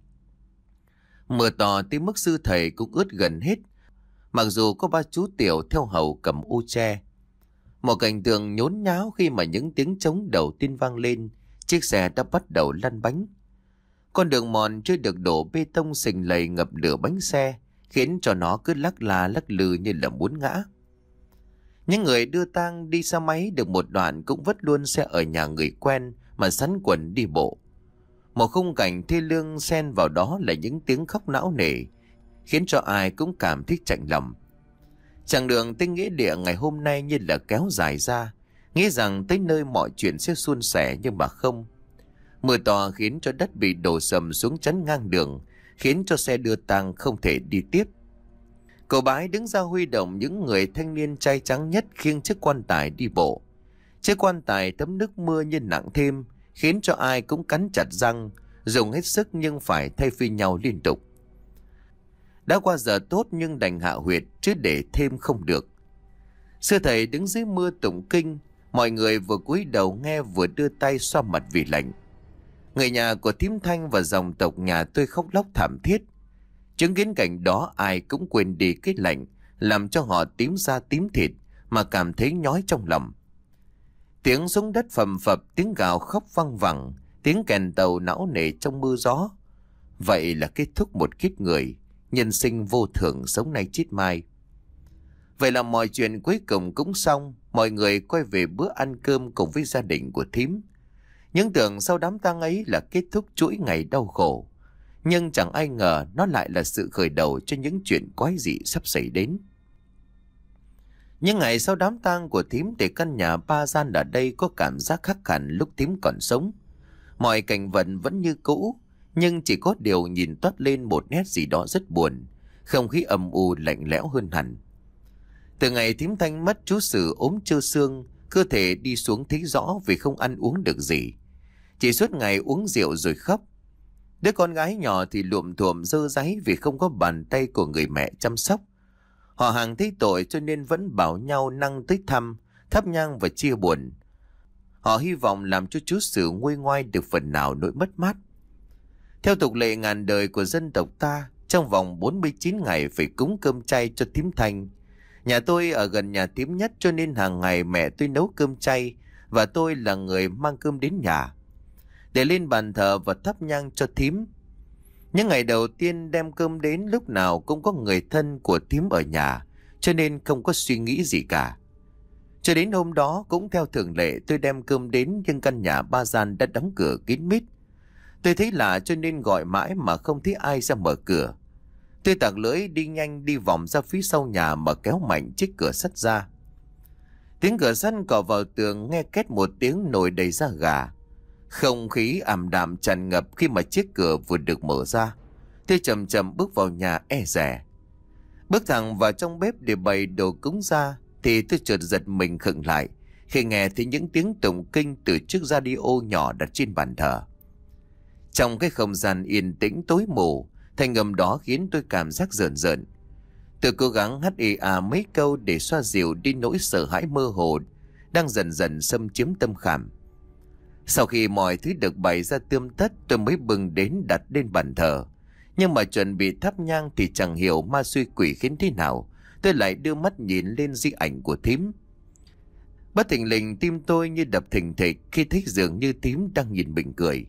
Mưa to tới mức sư thầy cũng ướt gần hết, mặc dù có ba chú tiểu theo hầu cầm u che. Một cảnh tượng nhốn nháo khi mà những tiếng trống đầu tiên vang lên, chiếc xe đã bắt đầu lăn bánh. Con đường mòn chưa được đổ bê tông sình lầy ngập lửa bánh xe, khiến cho nó cứ lắc là lắc lư như là muốn ngã. Những người đưa tang đi xe máy được một đoạn cũng vất luôn xe ở nhà người quen mà sắn quần đi bộ. Một khung cảnh thê lương xen vào đó là những tiếng khóc não nề, khiến cho ai cũng cảm thấy chạnh lòng. Chặng đường tới nghĩa địa ngày hôm nay như là kéo dài ra, nghĩ rằng tới nơi mọi chuyện sẽ suôn sẻ nhưng mà không. Mưa to khiến cho đất bị đổ sầm xuống chắn ngang đường, khiến cho xe đưa tang không thể đi tiếp. Cậu bái đứng ra huy động những người thanh niên trai trắng nhất khiêng chiếc quan tài đi bộ. Chiếc quan tài thấm nước mưa như nặng thêm, khiến cho ai cũng cắn chặt răng, dùng hết sức nhưng phải thay phiên nhau liên tục. Đã qua giờ tốt nhưng đành hạ huyệt chứ để thêm không được. Sư thầy đứng dưới mưa tụng kinh, mọi người vừa cúi đầu nghe vừa đưa tay xoa mặt vì lạnh. Người nhà của thím Thanh và dòng tộc nhà tôi khóc lóc thảm thiết. Chứng kiến cảnh đó ai cũng quên đi cái lạnh, làm cho họ tím da tím thịt mà cảm thấy nhói trong lòng. Tiếng súng đất phầm phập, tiếng gào khóc văng vẳng, tiếng kèn tàu não nề trong mưa gió. Vậy là kết thúc một kiếp người, nhân sinh vô thường sống nay chết mai. Vậy là mọi chuyện cuối cùng cũng xong, mọi người quay về bữa ăn cơm cùng với gia đình của thím. Những tưởng sau đám tang ấy là kết thúc chuỗi ngày đau khổ, nhưng chẳng ai ngờ nó lại là sự khởi đầu cho những chuyện quái dị sắp xảy đến. Những ngày sau đám tang của thím thì căn nhà ba gian ở đây có cảm giác khác hẳn lúc thím còn sống. Mọi cảnh vật vẫn như cũ, nhưng chỉ có điều nhìn toát lên một nét gì đó rất buồn, không khí âm u lạnh lẽo hơn hẳn. Từ ngày thím Thanh mất, chú Sử ốm trơ xương, cơ thể đi xuống thấy rõ vì không ăn uống được gì. Chỉ suốt ngày uống rượu rồi khóc. Đứa con gái nhỏ thì lụm thuộm dơ dáy vì không có bàn tay của người mẹ chăm sóc. Họ hàng thấy tội cho nên vẫn bảo nhau năng tới thăm, thắp nhang và chia buồn. Họ hy vọng làm cho chú Sử nguôi ngoai được phần nào nỗi mất mát. Theo tục lệ ngàn đời của dân tộc ta, trong vòng bốn mươi chín ngày phải cúng cơm chay cho thím Thanh. Nhà tôi ở gần nhà thím nhất cho nên hàng ngày mẹ tôi nấu cơm chay và tôi là người mang cơm đến nhà để lên bàn thờ và thắp nhang cho thím. Những ngày đầu tiên đem cơm đến lúc nào cũng có người thân của thím ở nhà, cho nên không có suy nghĩ gì cả. Cho đến hôm đó cũng theo thường lệ tôi đem cơm đến nhưng căn nhà ba gian đã đóng cửa kín mít. Tôi thấy lạ cho nên gọi mãi mà không thấy ai ra mở cửa. Tôi tặc lưỡi đi nhanh đi vòng ra phía sau nhà mà kéo mạnh chiếc cửa sắt ra. Tiếng cửa sắt cọ vào tường nghe két một tiếng nổi đầy da gà. Không khí ảm đạm tràn ngập khi mà chiếc cửa vừa được mở ra. Tôi chậm chậm bước vào nhà e dè. Bước thẳng vào trong bếp để bày đồ cúng ra thì tôi chợt giật mình khựng lại khi nghe thấy những tiếng tụng kinh từ chiếc radio nhỏ đặt trên bàn thờ. Trong cái không gian yên tĩnh tối mù, thanh âm đó khiến tôi cảm giác rợn rợn. Tôi cố gắng hắt ì à mấy câu để xoa dịu đi nỗi sợ hãi mơ hồ đang dần dần xâm chiếm tâm khảm. Sau khi mọi thứ được bày ra tươm tất, tôi mới bừng đến đặt lên bàn thờ. Nhưng mà chuẩn bị thắp nhang thì chẳng hiểu ma xui quỷ khiến thế nào, tôi lại đưa mắt nhìn lên di ảnh của thím. Bất thình lình tim tôi như đập thình thịch khi thấy dường như thím đang nhìn mình cười.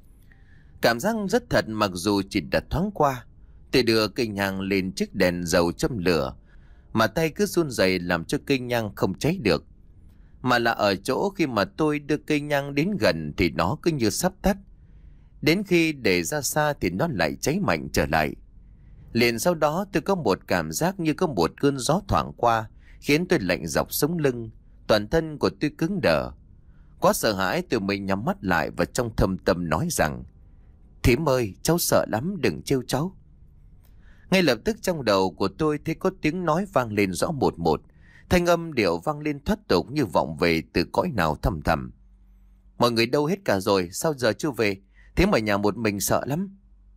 Cảm giác rất thật mặc dù chỉ đặt thoáng qua. Tôi đưa cây nhang lên chiếc đèn dầu châm lửa mà tay cứ run rẩy làm cho cây nhang không cháy được. Mà là ở chỗ khi mà tôi đưa cây nhang đến gần thì nó cứ như sắp tắt. Đến khi để ra xa thì nó lại cháy mạnh trở lại. Liền sau đó tôi có một cảm giác như có một cơn gió thoảng qua, khiến tôi lạnh dọc sống lưng, toàn thân của tôi cứng đờ. Quá sợ hãi tôi mới nhắm mắt lại và trong thâm tâm nói rằng: "Thím ơi, cháu sợ lắm, đừng trêu cháu." Ngay lập tức trong đầu của tôi thấy có tiếng nói vang lên rõ một một. Thanh âm điệu vang lên thoát tục như vọng về từ cõi nào thầm thầm. "Mọi người đâu hết cả rồi, sao giờ chưa về? Thím ở nhà một mình sợ lắm."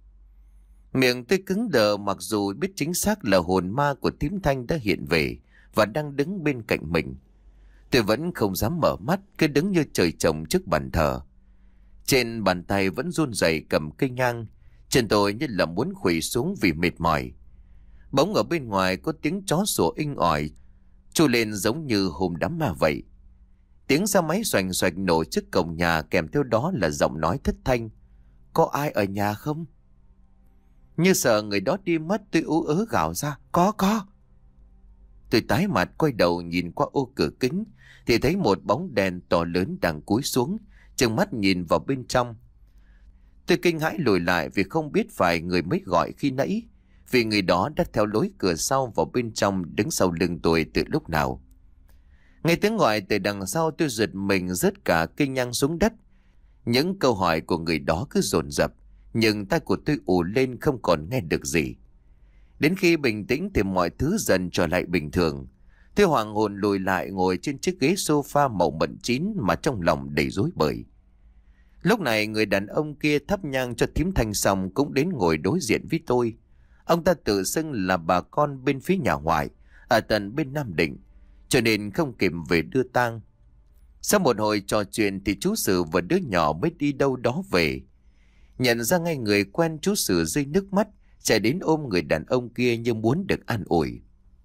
Miệng tôi cứng đờ, mặc dù biết chính xác là hồn ma của thím Thanh đã hiện về và đang đứng bên cạnh mình. Tôi vẫn không dám mở mắt, cứ đứng như trời trồng trước bàn thờ. Trên bàn tay vẫn run rẩy cầm cây nhang, chân tôi như là muốn khuỵu xuống vì mệt mỏi. Bỗng ở bên ngoài có tiếng chó sủa inh ỏi, trù lên giống như hôm đám ma vậy. Tiếng xe máy xoành xoạch nổ trước cổng nhà, kèm theo đó là giọng nói thất thanh: "Có ai ở nhà không?" Như sợ người đó đi mất, tôi ú ớ gào ra: Có, có. Tôi tái mặt quay đầu nhìn qua ô cửa kính thì thấy một bóng đèn to lớn đang cúi xuống, trừng mắt nhìn vào bên trong. Tôi kinh hãi lùi lại vì không biết phải người mới gọi khi nãy, vì người đó đã theo lối cửa sau vào bên trong, đứng sau lưng tôi từ lúc nào. Nghe tiếng gọi từ đằng sau, tôi giật mình rớt cả cây nhang xuống đất. Những câu hỏi của người đó cứ dồn dập, nhưng tai của tôi ù lên không còn nghe được gì. Đến khi bình tĩnh thì mọi thứ dần trở lại bình thường. Tôi hoàng hồn lùi lại ngồi trên chiếc ghế sofa màu mận chín mà trong lòng đầy rối bời. Lúc này người đàn ông kia thắp nhang cho thím Thanh xong cũng đến ngồi đối diện với tôi. Ông ta tự xưng là bà con bên phía nhà ngoại, ở tận bên Nam Định, cho nên không kịp về đưa tang. Sau một hồi trò chuyện thì chú Sử và đứa nhỏ mới đi đâu đó về. Nhận ra ngay người quen, chú Sử rơi nước mắt, chạy đến ôm người đàn ông kia như muốn được an ủi.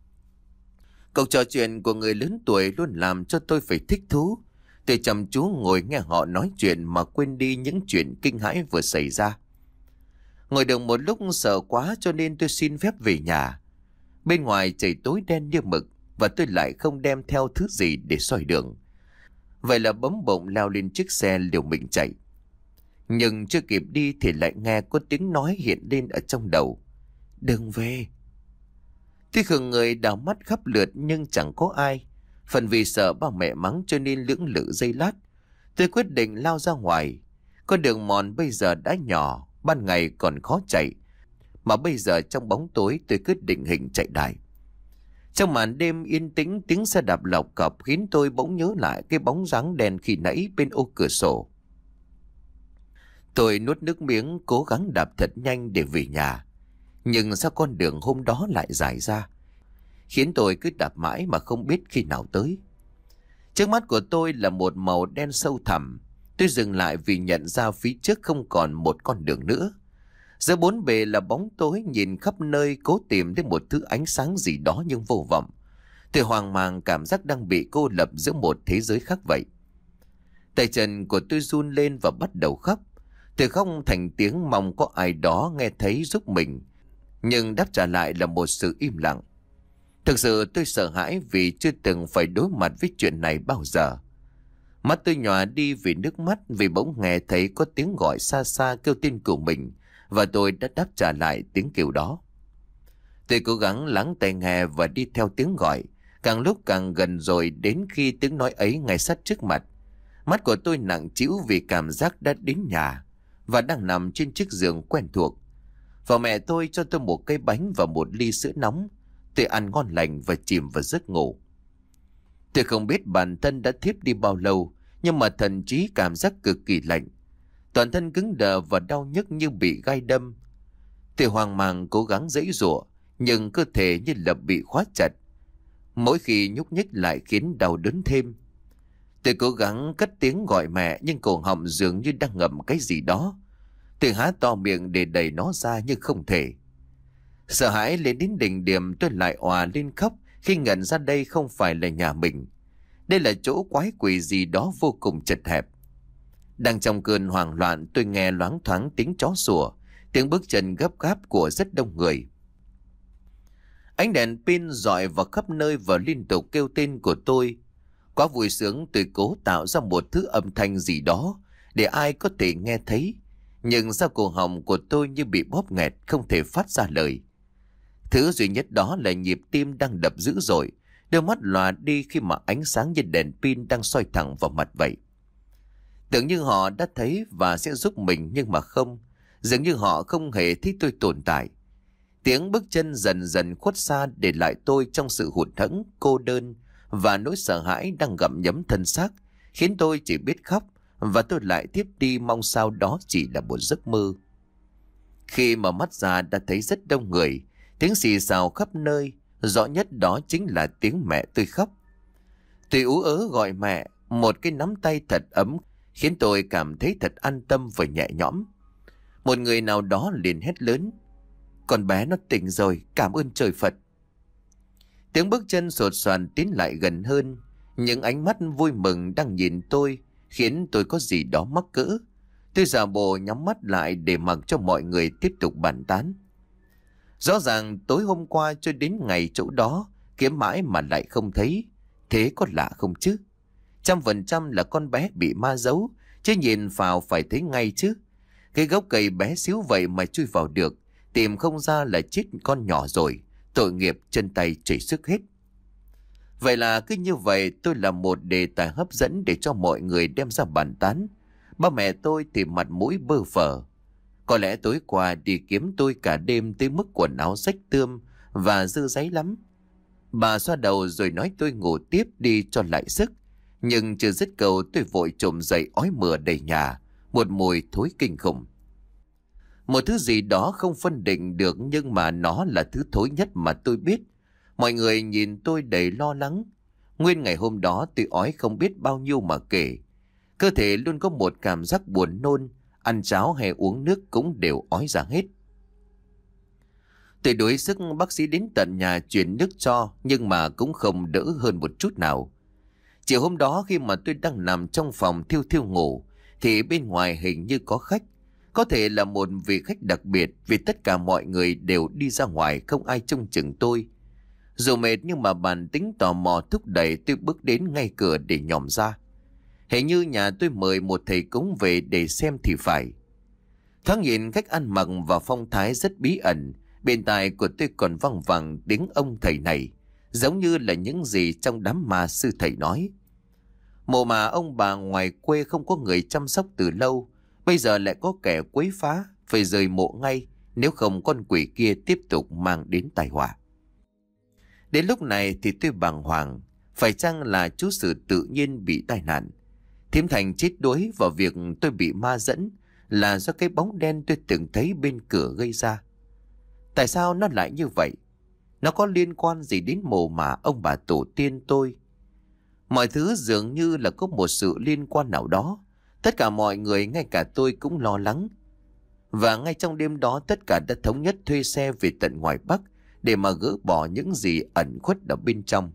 Cuộc trò chuyện của người lớn tuổi luôn làm cho tôi phải thích thú. Tôi chăm chú ngồi nghe họ nói chuyện mà quên đi những chuyện kinh hãi vừa xảy ra. Ngồi được một lúc sợ quá cho nên tôi xin phép về nhà. Bên ngoài trời tối đen như mực và tôi lại không đem theo thứ gì để soi đường. Vậy là bấm bụng leo lên chiếc xe liều mình chạy. Nhưng chưa kịp đi thì lại nghe có tiếng nói hiện lên ở trong đầu: "Đừng về." Tôi khựng người đảo mắt khắp lượt nhưng chẳng có ai. Phần vì sợ ba mẹ mắng cho nên lưỡng lự giây lát, tôi quyết định lao ra ngoài. Con đường mòn bây giờ đã nhỏ, ban ngày còn khó chạy, mà bây giờ trong bóng tối tôi quyết định hình chạy đại. Trong màn đêm yên tĩnh, tiếng xe đạp lọc cọc khiến tôi bỗng nhớ lại cái bóng dáng đen khi nãy bên ô cửa sổ. Tôi nuốt nước miếng cố gắng đạp thật nhanh để về nhà. Nhưng sao con đường hôm đó lại dài ra, khiến tôi cứ đạp mãi mà không biết khi nào tới. Trước mắt của tôi là một màu đen sâu thẳm. Tôi dừng lại vì nhận ra phía trước không còn một con đường nữa. Giữa bốn bề là bóng tối, nhìn khắp nơi cố tìm đến một thứ ánh sáng gì đó nhưng vô vọng. Tôi hoang mang, cảm giác đang bị cô lập giữa một thế giới khác vậy. Tay chân của tôi run lên và bắt đầu khóc. Tôi khóc thành tiếng mong có ai đó nghe thấy giúp mình, nhưng đáp trả lại là một sự im lặng. Thực sự tôi sợ hãi vì chưa từng phải đối mặt với chuyện này bao giờ. Mắt tôi nhòa đi vì nước mắt, vì bỗng nghe thấy có tiếng gọi xa xa kêu tên của mình, và tôi đã đáp trả lại tiếng kêu đó. Tôi cố gắng lắng tai nghe và đi theo tiếng gọi, càng lúc càng gần, rồi đến khi tiếng nói ấy ngay sát trước mặt. Mắt của tôi nặng trĩu vì cảm giác đã đến nhà và đang nằm trên chiếc giường quen thuộc. Và mẹ tôi cho tôi một cây bánh và một ly sữa nóng. Tôi ăn ngon lành và chìm vào giấc ngủ. Tôi không biết bản thân đã thiếp đi bao lâu, nhưng mà thần trí cảm giác cực kỳ lạnh. Toàn thân cứng đờ và đau nhức như bị gai đâm. Tôi hoang mang cố gắng giãy giụa, nhưng cơ thể như là bị khóa chặt. Mỗi khi nhúc nhích lại khiến đau đớn thêm. Tôi cố gắng cất tiếng gọi mẹ, nhưng cổ họng dường như đang ngậm cái gì đó. Tôi há to miệng để đẩy nó ra nhưng không thể. Sợ hãi lên đến đỉnh điểm, tôi lại òa lên khóc khi nhận ra đây không phải là nhà mình. Đây là chỗ quái quỷ gì đó vô cùng chật hẹp. Đang trong cơn hoảng loạn, tôi nghe loáng thoáng tiếng chó sủa, tiếng bước chân gấp gáp của rất đông người. Ánh đèn pin rọi vào khắp nơi và liên tục kêu tên của tôi. Quá vui sướng, tôi cố tạo ra một thứ âm thanh gì đó để ai có thể nghe thấy. Nhưng sao cổ họng của tôi như bị bóp nghẹt, không thể phát ra lời. Thứ duy nhất đó là nhịp tim đang đập dữ dội, đôi mắt lòa đi khi mà ánh sáng như đèn pin đang soi thẳng vào mặt vậy. Tưởng như họ đã thấy và sẽ giúp mình, nhưng mà không. Dường như họ không hề thấy tôi tồn tại. Tiếng bước chân dần dần khuất xa, để lại tôi trong sự hụt hẫng, cô đơn và nỗi sợ hãi đang gặm nhấm thân xác, khiến tôi chỉ biết khóc, và tôi lại tiếp đi mong sao đó chỉ là một giấc mơ. Khi mở mắt ra đã thấy rất đông người, tiếng xì xào khắp nơi, rõ nhất đó chính là tiếng mẹ tôi khóc. Tôi ú ớ gọi mẹ, một cái nắm tay thật ấm khiến tôi cảm thấy thật an tâm và nhẹ nhõm. Một người nào đó liền hét lớn: "Con bé nó tỉnh rồi, cảm ơn trời Phật." Tiếng bước chân sột soàn tiến lại gần hơn, những ánh mắt vui mừng đang nhìn tôi khiến tôi có gì đó mắc cỡ. Tôi giả bộ nhắm mắt lại để mặc cho mọi người tiếp tục bàn tán. Rõ ràng tối hôm qua cho đến ngày chỗ đó kiếm mãi mà lại không thấy. Thế có lạ không chứ? Trăm phần trăm là con bé bị ma giấu, chứ nhìn vào phải thấy ngay chứ. Cái gốc cây bé xíu vậy mà chui vào được, tìm không ra là chết con nhỏ rồi. Tội nghiệp, chân tay chảy sức hết. Vậy là cứ như vậy tôi là một đề tài hấp dẫn để cho mọi người đem ra bàn tán. Ba mẹ tôi thì mặt mũi bơ phờ. Có lẽ tối qua đi kiếm tôi cả đêm tới mức quần áo rách tươm và dơ giấy lắm. Bà xoa đầu rồi nói tôi ngủ tiếp đi cho lại sức. Nhưng chưa dứt câu tôi vội trồm dậy ói mửa đầy nhà, một mùi thối kinh khủng. Một thứ gì đó không phân định được, nhưng mà nó là thứ thối nhất mà tôi biết. Mọi người nhìn tôi đầy lo lắng. Nguyên ngày hôm đó tôi ói không biết bao nhiêu mà kể. Cơ thể luôn có một cảm giác buồn nôn, ăn cháo hay uống nước cũng đều ói ra hết. Tôi đuối sức bác sĩ đến tận nhà chuyển nước cho, nhưng mà cũng không đỡ hơn một chút nào. Chiều hôm đó khi mà tôi đang nằm trong phòng thiêu thiêu ngủ, thì bên ngoài hình như có khách. Có thể là một vị khách đặc biệt, vì tất cả mọi người đều đi ra ngoài, không ai trông chừng tôi. Dù mệt nhưng mà bản tính tò mò thúc đẩy tôi bước đến ngay cửa để nhòm ra. Hình như nhà tôi mời một thầy cúng về để xem thì phải. Thoáng nhìn cách ăn mặc và phong thái rất bí ẩn, bên tai của tôi còn văng vẳng tiếng ông thầy này, giống như là những gì trong đám ma sư thầy nói. Mộ mà ông bà ngoài quê không có người chăm sóc từ lâu, bây giờ lại có kẻ quấy phá, phải rời mộ ngay, nếu không con quỷ kia tiếp tục mang đến tai họa. Đến lúc này thì tôi bàng hoàng, phải chăng là chú Sử tự nhiên bị tai nạn? Thím Thành chết đuối vào việc tôi bị ma dẫn là do cái bóng đen tôi từng thấy bên cửa gây ra. Tại sao nó lại như vậy? Nó có liên quan gì đến mồ mả ông bà tổ tiên tôi? Mọi thứ dường như là có một sự liên quan nào đó. Tất cả mọi người, ngay cả tôi cũng lo lắng. Và ngay trong đêm đó tất cả đã thống nhất thuê xe về tận ngoài Bắc để mà gỡ bỏ những gì ẩn khuất ở bên trong.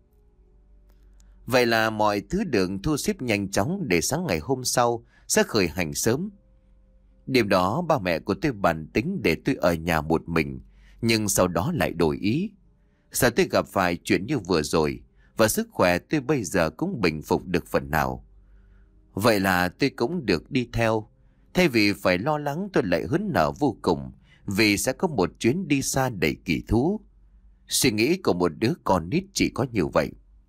Vậy là mọi thứ được thu xếp nhanh chóng để sáng ngày hôm sau sẽ khởi hành sớm. Đêm đó ba mẹ của tôi bàn tính để tôi ở nhà một mình, nhưng sau đó lại đổi ý. Sao tôi gặp phải chuyện như vừa rồi, và sức khỏe tôi bây giờ cũng bình phục được phần nào. Vậy là tôi cũng được đi theo. Thay vì phải lo lắng, tôi lại hớn nở vô cùng, vì sẽ có một chuyến đi xa đầy kỳ thú. Suy nghĩ của một đứa con nít chỉ có như vậy.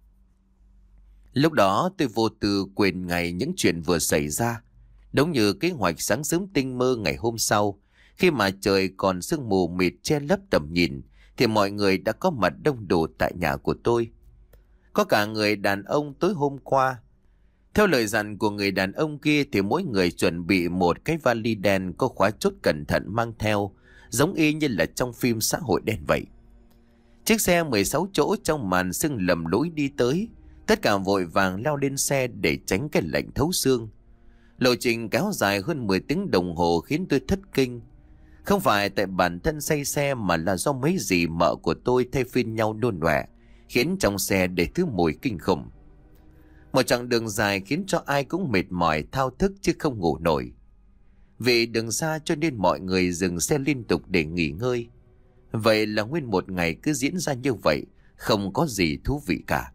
Lúc đó tôi vô tư quên ngay những chuyện vừa xảy ra. Đúng như kế hoạch sáng sớm tinh mơ ngày hôm sau, khi mà trời còn sương mù mịt che lấp tầm nhìn, thì mọi người đã có mặt đông đủ tại nhà của tôi. Có cả người đàn ông tối hôm qua. Theo lời dặn của người đàn ông kia thì mỗi người chuẩn bị một cái vali đen có khóa chốt cẩn thận mang theo, giống y như là trong phim xã hội đen vậy. Chiếc xe mười sáu chỗ trong màn sương lầm lối đi tới, tất cả vội vàng leo lên xe để tránh cái lạnh thấu xương. Lộ trình kéo dài hơn mười tiếng đồng hồ khiến tôi thất kinh. Không phải tại bản thân say xe, mà là do mấy dì mợ của tôi thay phiên nhau nôn nọe, khiến trong xe đầy thứ mùi kinh khủng. Một chặng đường dài khiến cho ai cũng mệt mỏi thao thức chứ không ngủ nổi. Vì đường xa cho nên mọi người dừng xe liên tục để nghỉ ngơi. Vậy là nguyên một ngày cứ diễn ra như vậy, không có gì thú vị cả.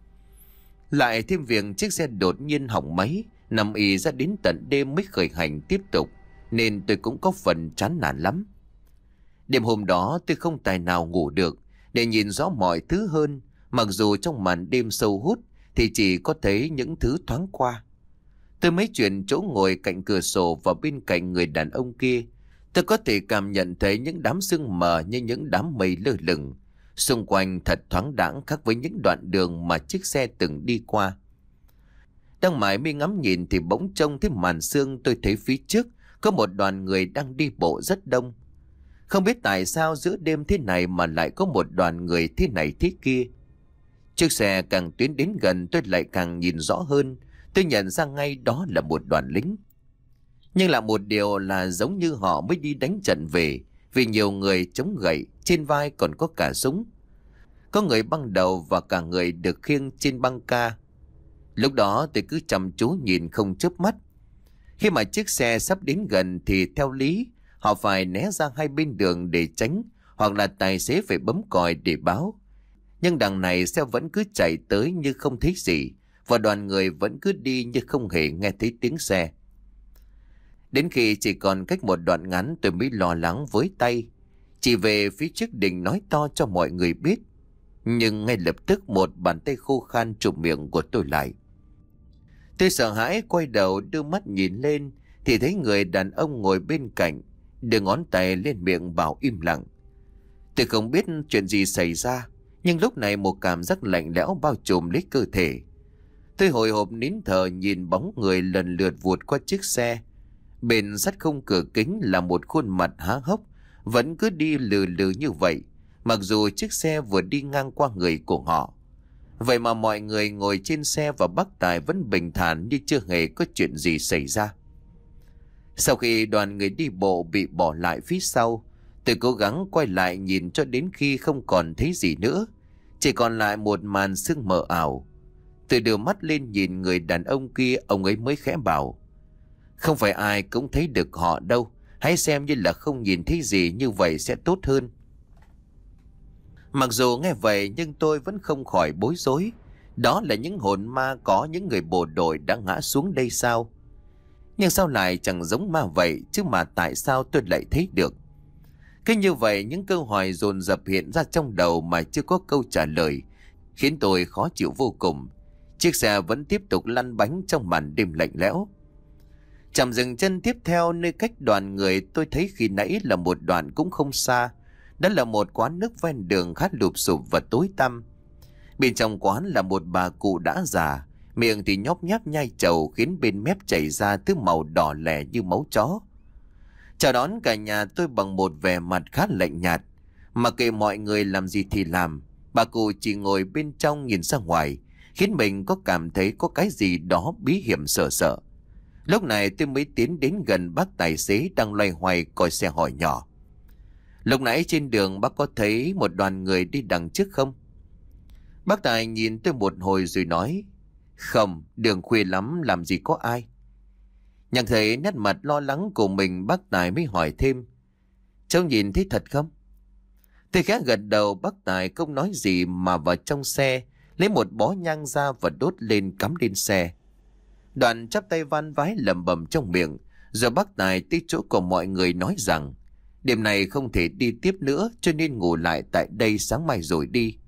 Lại thêm việc chiếc xe đột nhiên hỏng máy, nằm ì ra đến tận đêm mới khởi hành tiếp tục, nên tôi cũng có phần chán nản lắm. Đêm hôm đó tôi không tài nào ngủ được để nhìn rõ mọi thứ hơn, mặc dù trong màn đêm sâu hút thì chỉ có thấy những thứ thoáng qua. Tôi mới chuyển chỗ ngồi cạnh cửa sổ và bên cạnh người đàn ông kia. Tôi có thể cảm nhận thấy những đám sương mờ như những đám mây lơ lửng. Xung quanh thật thoáng đãng khác với những đoạn đường mà chiếc xe từng đi qua. Đang mải mê ngắm nhìn thì bỗng trông thấy màn sương, tôi thấy phía trước có một đoàn người đang đi bộ rất đông. Không biết tại sao giữa đêm thế này mà lại có một đoàn người thế này thế kia. Chiếc xe càng tiến đến gần tôi lại càng nhìn rõ hơn. Tôi nhận ra ngay đó là một đoàn lính. Nhưng là một điều là giống như họ mới đi đánh trận về, vì nhiều người chống gậy, trên vai còn có cả súng. Có người băng đầu và cả người được khiêng trên băng ca. Lúc đó tôi cứ chăm chú nhìn không chớp mắt. Khi mà chiếc xe sắp đến gần thì theo lý họ phải né ra hai bên đường để tránh, hoặc là tài xế phải bấm còi để báo. Nhưng đằng này xe vẫn cứ chạy tới như không thấy gì, và đoàn người vẫn cứ đi như không hề nghe thấy tiếng xe. Đến khi chỉ còn cách một đoạn ngắn tôi mới lo lắng với tay, chỉ về phía trước định nói to cho mọi người biết. Nhưng ngay lập tức một bàn tay khô khan chụp miệng của tôi lại. Tôi sợ hãi quay đầu đưa mắt nhìn lên thì thấy người đàn ông ngồi bên cạnh đưa ngón tay lên miệng bảo im lặng. Tôi không biết chuyện gì xảy ra, nhưng lúc này một cảm giác lạnh lẽo bao trùm lấy cơ thể. Tôi hồi hộp nín thở nhìn bóng người lần lượt vụt qua chiếc xe. Bên sắt khung cửa kính là một khuôn mặt há hốc, vẫn cứ đi lừ lừ như vậy, mặc dù chiếc xe vừa đi ngang qua người của họ. Vậy mà mọi người ngồi trên xe và bác Tài vẫn bình thản như chưa hề có chuyện gì xảy ra. Sau khi đoàn người đi bộ bị bỏ lại phía sau, tôi cố gắng quay lại nhìn cho đến khi không còn thấy gì nữa, chỉ còn lại một màn sương mờ ảo. Tôi đưa mắt lên nhìn người đàn ông kia, ông ấy mới khẽ bảo: không phải ai cũng thấy được họ đâu, hãy xem như là không nhìn thấy gì, như vậy sẽ tốt hơn. Mặc dù nghe vậy nhưng tôi vẫn không khỏi bối rối. Đó là những hồn ma, có những người bộ đội đã ngã xuống đây sao? Nhưng sao lại chẳng giống ma vậy, chứ mà tại sao tôi lại thấy được? Cứ như vậy những câu hỏi dồn dập hiện ra trong đầu mà chưa có câu trả lời, khiến tôi khó chịu vô cùng. Chiếc xe vẫn tiếp tục lăn bánh trong màn đêm lạnh lẽo. Chạm dừng chân tiếp theo nơi cách đoàn người tôi thấy khi nãy là một đoạn cũng không xa. Đó là một quán nước ven đường khá lụp xụp và tối tăm. Bên trong quán là một bà cụ đã già, miệng thì nhóp nháp nhai trầu, khiến bên mép chảy ra thứ màu đỏ lẻ như máu chó. Chào đón cả nhà tôi bằng một vẻ mặt khá lạnh nhạt. Mà kệ mọi người làm gì thì làm, bà cụ chỉ ngồi bên trong nhìn ra ngoài, khiến mình có cảm thấy có cái gì đó bí hiểm sợ sợ. Lúc này tôi mới tiến đến gần bác tài xế đang loay hoay coi xe, hỏi nhỏ: lúc nãy trên đường bác có thấy một đoàn người đi đằng trước không? Bác Tài nhìn tôi một hồi rồi nói: không, đường khuya lắm làm gì có ai. Nhận thấy nét mặt lo lắng của mình, bác Tài mới hỏi thêm: cháu nhìn thấy thật không? Tôi khẽ gật đầu. Bác Tài không nói gì mà vào trong xe lấy một bó nhang ra và đốt lên cắm lên xe. Đoạn chắp tay van vái lẩm bẩm trong miệng, rồi bác Tài tới chỗ của mọi người nói rằng đêm này không thể đi tiếp nữa, cho nên ngủ lại tại đây, sáng mai rồi đi.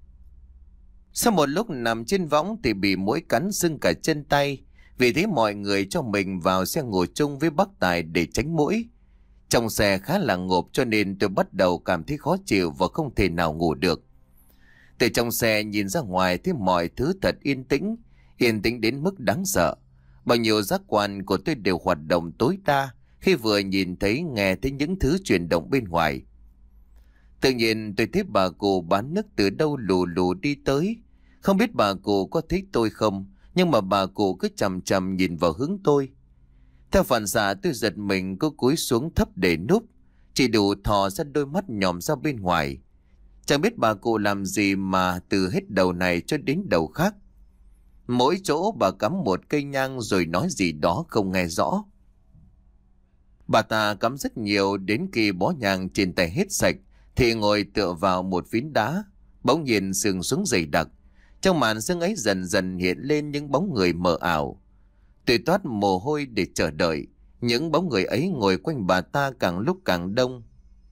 Sau một lúc nằm trên võng thì bị muỗi cắn sưng cả chân tay, vì thế mọi người cho mình vào xe ngồi chung với bác Tài để tránh muỗi. Trong xe khá là ngộp cho nên tôi bắt đầu cảm thấy khó chịu và không thể nào ngủ được. Từ trong xe nhìn ra ngoài thấy mọi thứ thật yên tĩnh, yên tĩnh đến mức đáng sợ. Bao nhiêu giác quan của tôi đều hoạt động tối đa khi vừa nhìn thấy, nghe thấy những thứ chuyển động bên ngoài. Tự nhiên tôi thấy bà cụ bán nước từ đâu lù lù đi tới. Không biết bà cụ có thấy tôi không, nhưng mà bà cụ cứ chằm chằm nhìn vào hướng tôi. Theo phản xạ tôi giật mình, cứ cúi xuống thấp để núp, chỉ đủ thò ra đôi mắt nhòm ra bên ngoài. Chẳng biết bà cụ làm gì mà từ hết đầu này cho đến đầu khác. Mỗi chỗ bà cắm một cây nhang rồi nói gì đó không nghe rõ. Bà ta cắm rất nhiều, đến khi bó nhang trên tay hết sạch Thì ngồi tựa vào một phiến đá, bỗng nhiên sương xuống dày đặc. Trong màn sương ấy dần dần hiện lên những bóng người mờ ảo. Tôi toát mồ hôi để chờ đợi. Những bóng người ấy ngồi quanh bà ta càng lúc càng đông.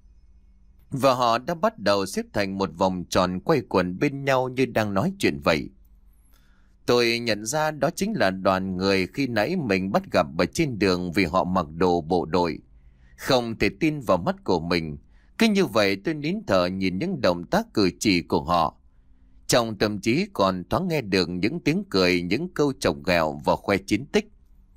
Và họ đã bắt đầu xếp thành một vòng tròn quay quần bên nhau như đang nói chuyện vậy. Tôi nhận ra đó chính là đoàn người khi nãy mình bắt gặp ở trên đường vì họ mặc đồ bộ đội. Không thể tin vào mắt của mình. Cứ như vậy tôi nín thở nhìn những động tác cử chỉ của họ. Trong tâm trí còn thoáng nghe được những tiếng cười, những câu chọc ghẹo và khoe chiến tích.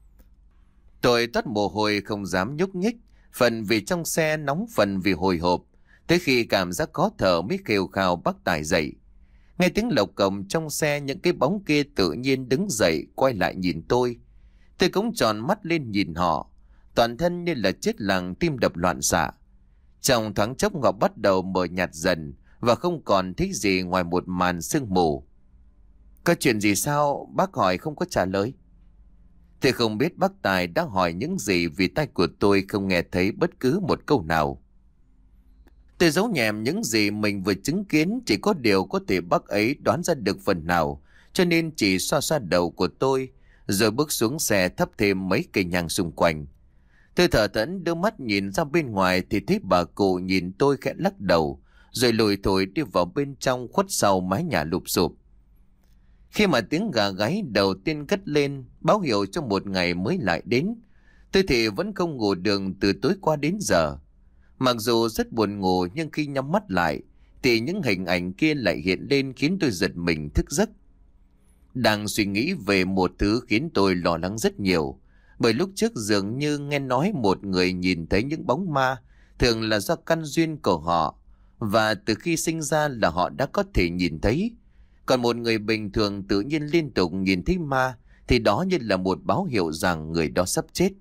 Tôi toát mồ hôi không dám nhúc nhích, phần vì trong xe nóng, phần vì hồi hộp. Tới khi cảm giác khó thở mới kêu khao bắt Tài dậy. Nghe tiếng lộc cồng trong xe, những cái bóng kia tự nhiên đứng dậy quay lại nhìn tôi. Tôi cũng tròn mắt lên nhìn họ, toàn thân như là chết lặng, tim đập loạn xạ. Trong thoáng chốc họ bắt đầu mờ nhạt dần và không còn thấy gì ngoài một màn sương mù. Có chuyện gì sao? Bác hỏi không có trả lời. Tôi không biết bác Tài đã hỏi những gì vì tai của tôi không nghe thấy bất cứ một câu nào. Tôi giấu nhẹm những gì mình vừa chứng kiến, chỉ có điều có thể bác ấy đoán ra được phần nào, cho nên chỉ xoa xoa đầu của tôi, rồi bước xuống xe thắp thêm mấy cây nhang xung quanh. Tôi thở thẫn đưa mắt nhìn ra bên ngoài thì thấy bà cụ nhìn tôi khẽ lắc đầu, rồi lùi thổi đi vào bên trong khuất sau mái nhà lụp xụp. Khi mà tiếng gà gáy đầu tiên cất lên, báo hiệu cho một ngày mới lại đến, tôi thì vẫn không ngủ được từ tối qua đến giờ. Mặc dù rất buồn ngủ nhưng khi nhắm mắt lại thì những hình ảnh kia lại hiện lên khiến tôi giật mình thức giấc. Đang suy nghĩ về một thứ khiến tôi lo lắng rất nhiều. Bởi lúc trước dường như nghe nói một người nhìn thấy những bóng ma thường là do căn duyên của họ, và từ khi sinh ra là họ đã có thể nhìn thấy. Còn một người bình thường tự nhiên liên tục nhìn thấy ma thì đó như là một báo hiệu rằng người đó sắp chết.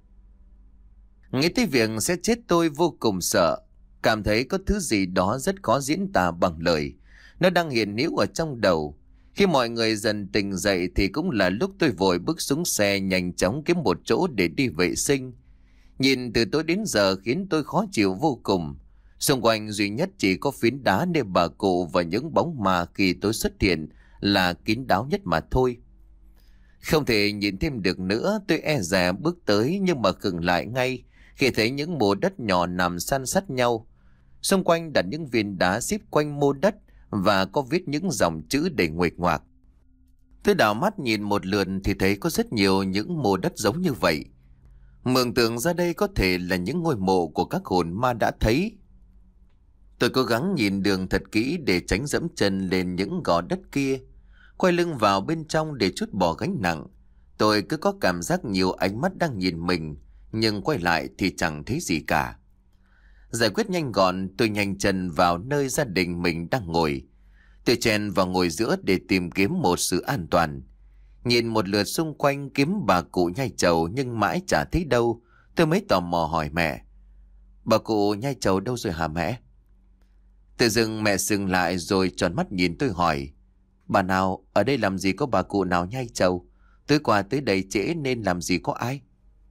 Nghĩ tới việc sẽ chết tôi vô cùng sợ, cảm thấy có thứ gì đó rất khó diễn tả bằng lời. Nó đang hiện hữu ở trong đầu. Khi mọi người dần tỉnh dậy thì cũng là lúc tôi vội bước xuống xe nhanh chóng kiếm một chỗ để đi vệ sinh. Nhìn từ tối đến giờ khiến tôi khó chịu vô cùng. Xung quanh duy nhất chỉ có phiến đá nơi bà cụ và những bóng ma khi tôi xuất hiện là kín đáo nhất mà thôi. Không thể nhìn thêm được nữa, tôi e dè bước tới nhưng mà khựng lại ngay khi thấy những mô đất nhỏ nằm san sát nhau. Xung quanh đặt những viên đá xếp quanh mô đất và có viết những dòng chữ đầy nguệch ngoạc. Tôi đảo mắt nhìn một lượt thì thấy có rất nhiều những mô đất giống như vậy. Mường tượng ra đây có thể là những ngôi mộ của các hồn ma đã thấy. Tôi cố gắng nhìn đường thật kỹ để tránh dẫm chân lên những gò đất kia. Quay lưng vào bên trong để trút bỏ gánh nặng. Tôi cứ có cảm giác nhiều ánh mắt đang nhìn mình, nhưng quay lại thì chẳng thấy gì cả. Giải quyết nhanh gọn, tôi nhanh chân vào nơi gia đình mình đang ngồi. Tôi chen vào ngồi giữa để tìm kiếm một sự an toàn. Nhìn một lượt xung quanh kiếm bà cụ nhai trầu nhưng mãi chả thấy đâu. Tôi mới tò mò hỏi mẹ: bà cụ nhai trầu đâu rồi hả mẹ? Tự dưng mẹ dừng lại rồi tròn mắt nhìn tôi hỏi: bà nào, ở đây làm gì có bà cụ nào nhai trầu? Tối qua tới đây trễ nên làm gì có ai.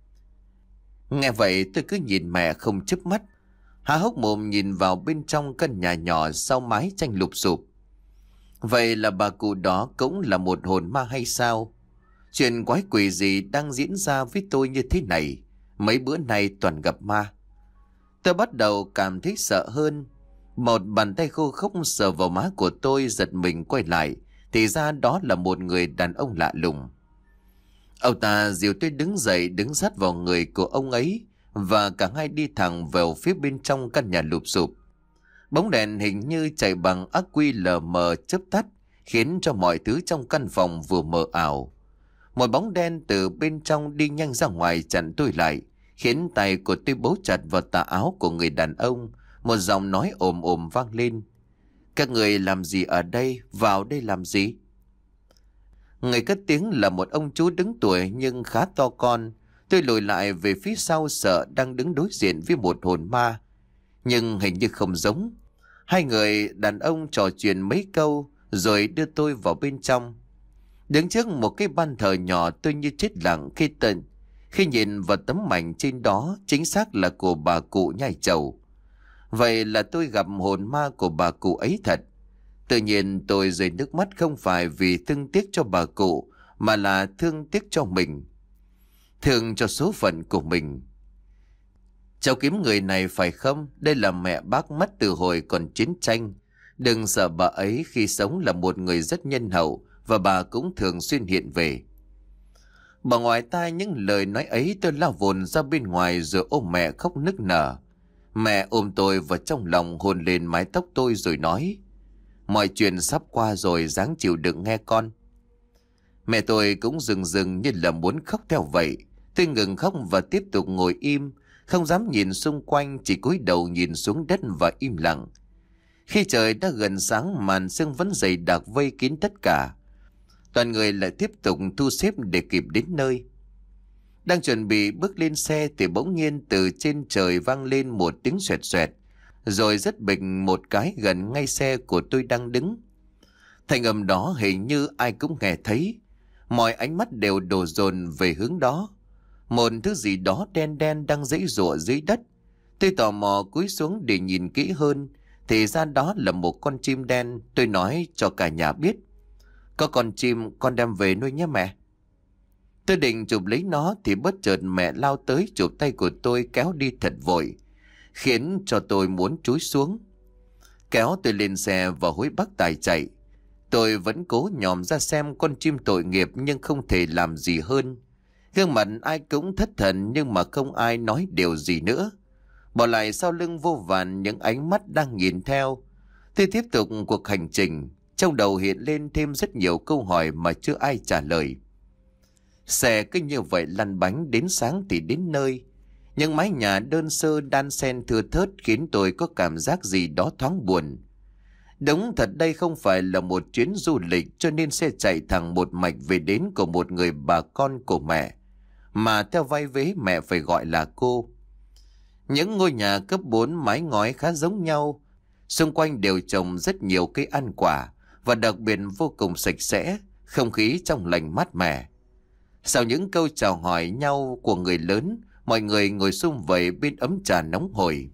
Nghe vậy tôi cứ nhìn mẹ không chớp mắt, há hốc mồm nhìn vào bên trong căn nhà nhỏ sau mái tranh lụp xụp. Vậy là bà cụ đó cũng là một hồn ma hay sao? Chuyện quái quỷ gì đang diễn ra với tôi như thế này? Mấy bữa nay toàn gặp ma. Tôi bắt đầu cảm thấy sợ hơn. Một bàn tay khô khốc sờ vào má của tôi, giật mình quay lại thì ra đó là một người đàn ông lạ lùng. Ông ta dìu tôi đứng dậy, đứng sát vào người của ông ấy, và cả hai đi thẳng vào phía bên trong căn nhà lụp xụp. Bóng đèn hình như chạy bằng ắc quy lờ mờ chớp tắt, khiến cho mọi thứ trong căn phòng vừa mờ ảo. Một bóng đen từ bên trong đi nhanh ra ngoài chặn tôi lại, khiến tay của tôi bấu chặt vào tà áo của người đàn ông. Một giọng nói ồm ồm vang lên: các người làm gì ở đây? Vào đây làm gì? Người cất tiếng là một ông chú đứng tuổi nhưng khá to con. Tôi lùi lại về phía sau sợ đang đứng đối diện với một hồn ma, nhưng hình như không giống. Hai người đàn ông trò chuyện mấy câu rồi đưa tôi vào bên trong. Đứng trước một cái ban thờ nhỏ, tôi như chết lặng khi tận khi nhìn vào tấm mảnh trên đó, chính xác là của bà cụ nhai trầu. Vậy là tôi gặp hồn ma của bà cụ ấy thật. Tự nhiên tôi rơi nước mắt, không phải vì thương tiếc cho bà cụ, mà là thương tiếc cho mình. Thương cho số phận của mình. Cháu kiếm người này phải không? Đây là mẹ bác mất từ hồi còn chiến tranh. Đừng sợ, bà ấy khi sống là một người rất nhân hậu, và bà cũng thường xuyên hiện về. Bà ngoại tai những lời nói ấy, tôi lao vồn ra bên ngoài rồi ôm mẹ khóc nức nở. Mẹ ôm tôi vào trong lòng, hôn lên mái tóc tôi rồi nói: mọi chuyện sắp qua rồi, ráng chịu đựng nghe con. Mẹ tôi cũng rừng rừng như là muốn khóc theo vậy. Tôi ngừng khóc và tiếp tục ngồi im, không dám nhìn xung quanh, chỉ cúi đầu nhìn xuống đất và im lặng. Khi trời đã gần sáng, màn sương vẫn dày đặc vây kín tất cả. Toàn người lại tiếp tục thu xếp để kịp đến nơi. Đang chuẩn bị bước lên xe thì bỗng nhiên từ trên trời vang lên một tiếng xoẹt xoẹt, rồi rất bình một cái gần ngay xe của tôi đang đứng. Thanh âm đó hình như ai cũng nghe thấy. Mọi ánh mắt đều đổ dồn về hướng đó. Một thứ gì đó đen đen đang giãy giụa dưới đất. Tôi tò mò cúi xuống để nhìn kỹ hơn, thì ra đó là một con chim đen. Tôi nói cho cả nhà biết: có con chim, con đem về nuôi nhé mẹ. Tôi định chụp lấy nó thì bất chợt mẹ lao tới chụp tay của tôi kéo đi thật vội, khiến cho tôi muốn chúi xuống. Kéo tôi lên xe và hối bắc tài chạy. Tôi vẫn cố nhòm ra xem con chim tội nghiệp, nhưng không thể làm gì hơn. Gương mặt ai cũng thất thần, nhưng mà không ai nói điều gì nữa. Bỏ lại sau lưng vô vàn những ánh mắt đang nhìn theo. Tôi tiếp tục cuộc hành trình. Trong đầu hiện lên thêm rất nhiều câu hỏi mà chưa ai trả lời. Xe cứ như vậy lăn bánh đến sáng thì đến nơi. Những mái nhà đơn sơ đan xen thưa thớt khiến tôi có cảm giác gì đó thoáng buồn. Đúng thật đây không phải là một chuyến du lịch, cho nên xe chạy thẳng một mạch về đến của một người bà con của mẹ, mà theo vai vế mẹ phải gọi là cô. Những ngôi nhà cấp bốn mái ngói khá giống nhau. Xung quanh đều trồng rất nhiều cây ăn quả, và đặc biệt vô cùng sạch sẽ, không khí trong lành mát mẻ. Sau những câu chào hỏi nhau của người lớn, mọi người ngồi sum vầy bên ấm trà nóng hổi.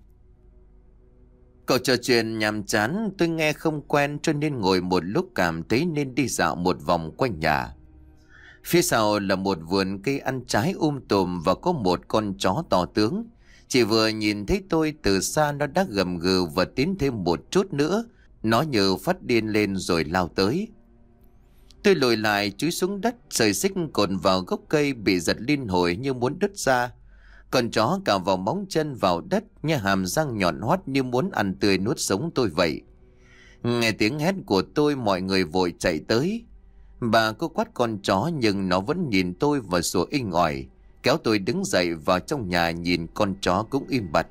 Cậu trò chuyện nhàm chán, tôi nghe không quen cho nên ngồi một lúc cảm thấy nên đi dạo một vòng quanh nhà. Phía sau là một vườn cây ăn trái um tùm và có một con chó to tướng. Chỉ vừa nhìn thấy tôi từ xa nó đã gầm gừ và tiến thêm một chút nữa. Nó như phát điên lên rồi lao tới. Tôi lùi lại chúi xuống đất, sợi xích cột vào gốc cây bị giật liên hồi như muốn đứt ra. Con chó cào vào móng chân vào đất, như hàm răng nhọn hoắt như muốn ăn tươi nuốt sống tôi vậy. Nghe tiếng hét của tôi, mọi người vội chạy tới. Bà cô quát con chó nhưng nó vẫn nhìn tôi và sủa inh ỏi, kéo tôi đứng dậy vào trong nhà. Nhìn con chó cũng im bặt.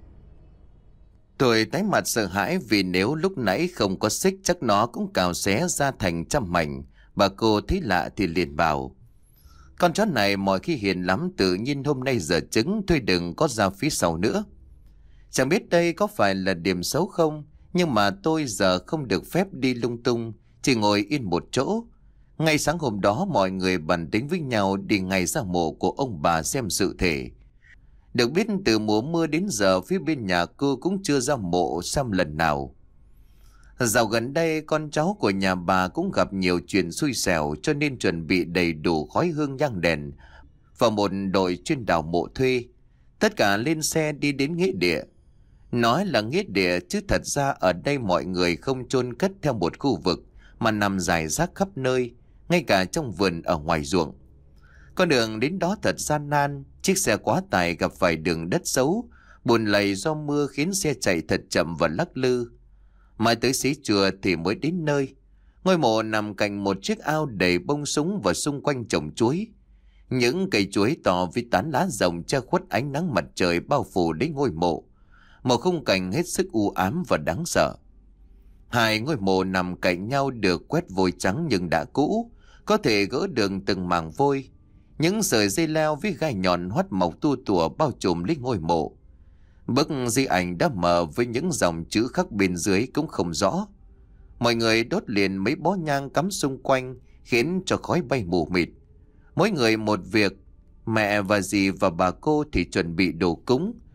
Tôi tái mặt sợ hãi vì nếu lúc nãy không có xích chắc nó cũng cào xé ra thành trăm mảnh. Bà cô thấy lạ thì liền bảo: con chó này mọi khi hiền lắm, tự nhiên hôm nay giờ trứng, thôi đừng có ra phía sau nữa. Chẳng biết đây có phải là điểm xấu không, nhưng mà tôi giờ không được phép đi lung tung, chỉ ngồi yên một chỗ. Ngay sáng hôm đó mọi người bàn tính với nhau đi ngay ra mộ của ông bà xem sự thể. Được biết từ mùa mưa đến giờ phía bên nhà cô cũng chưa ra mộ xem lần nào. Dạo gần đây con cháu của nhà bà cũng gặp nhiều chuyện xui xẻo, cho nên chuẩn bị đầy đủ khói hương nhang đèn và một đội chuyên đào mộ thuê. Tất cả lên xe đi đến nghĩa địa. Nói là nghĩa địa chứ thật ra ở đây mọi người không chôn cất theo một khu vực, mà nằm rải rác khắp nơi, ngay cả trong vườn ở ngoài ruộng. Con đường đến đó thật gian nan, chiếc xe quá tải gặp phải đường đất xấu, bùn lầy do mưa khiến xe chạy thật chậm và lắc lư. Mãi tới xí chùa thì mới đến nơi. Ngôi mộ nằm cạnh một chiếc ao đầy bông súng và xung quanh trồng chuối. Những cây chuối to với tán lá rồng che khuất ánh nắng mặt trời bao phủ đến ngôi mộ. Một khung cảnh hết sức u ám và đáng sợ. Hai ngôi mộ nằm cạnh nhau được quét vôi trắng nhưng đã cũ, có thể gỡ được từng mảng vôi. Những sợi dây leo với gai nhọn hoắt mọc tua tủa bao trùm lấy ngôi mộ. Bức di ảnh đã mờ với những dòng chữ khắc bên dưới cũng không rõ. Mọi người đốt liền mấy bó nhang cắm xung quanh, khiến cho khói bay mù mịt. Mỗi người một việc. Mẹ và dì và bà cô thì chuẩn bị đồ cúng.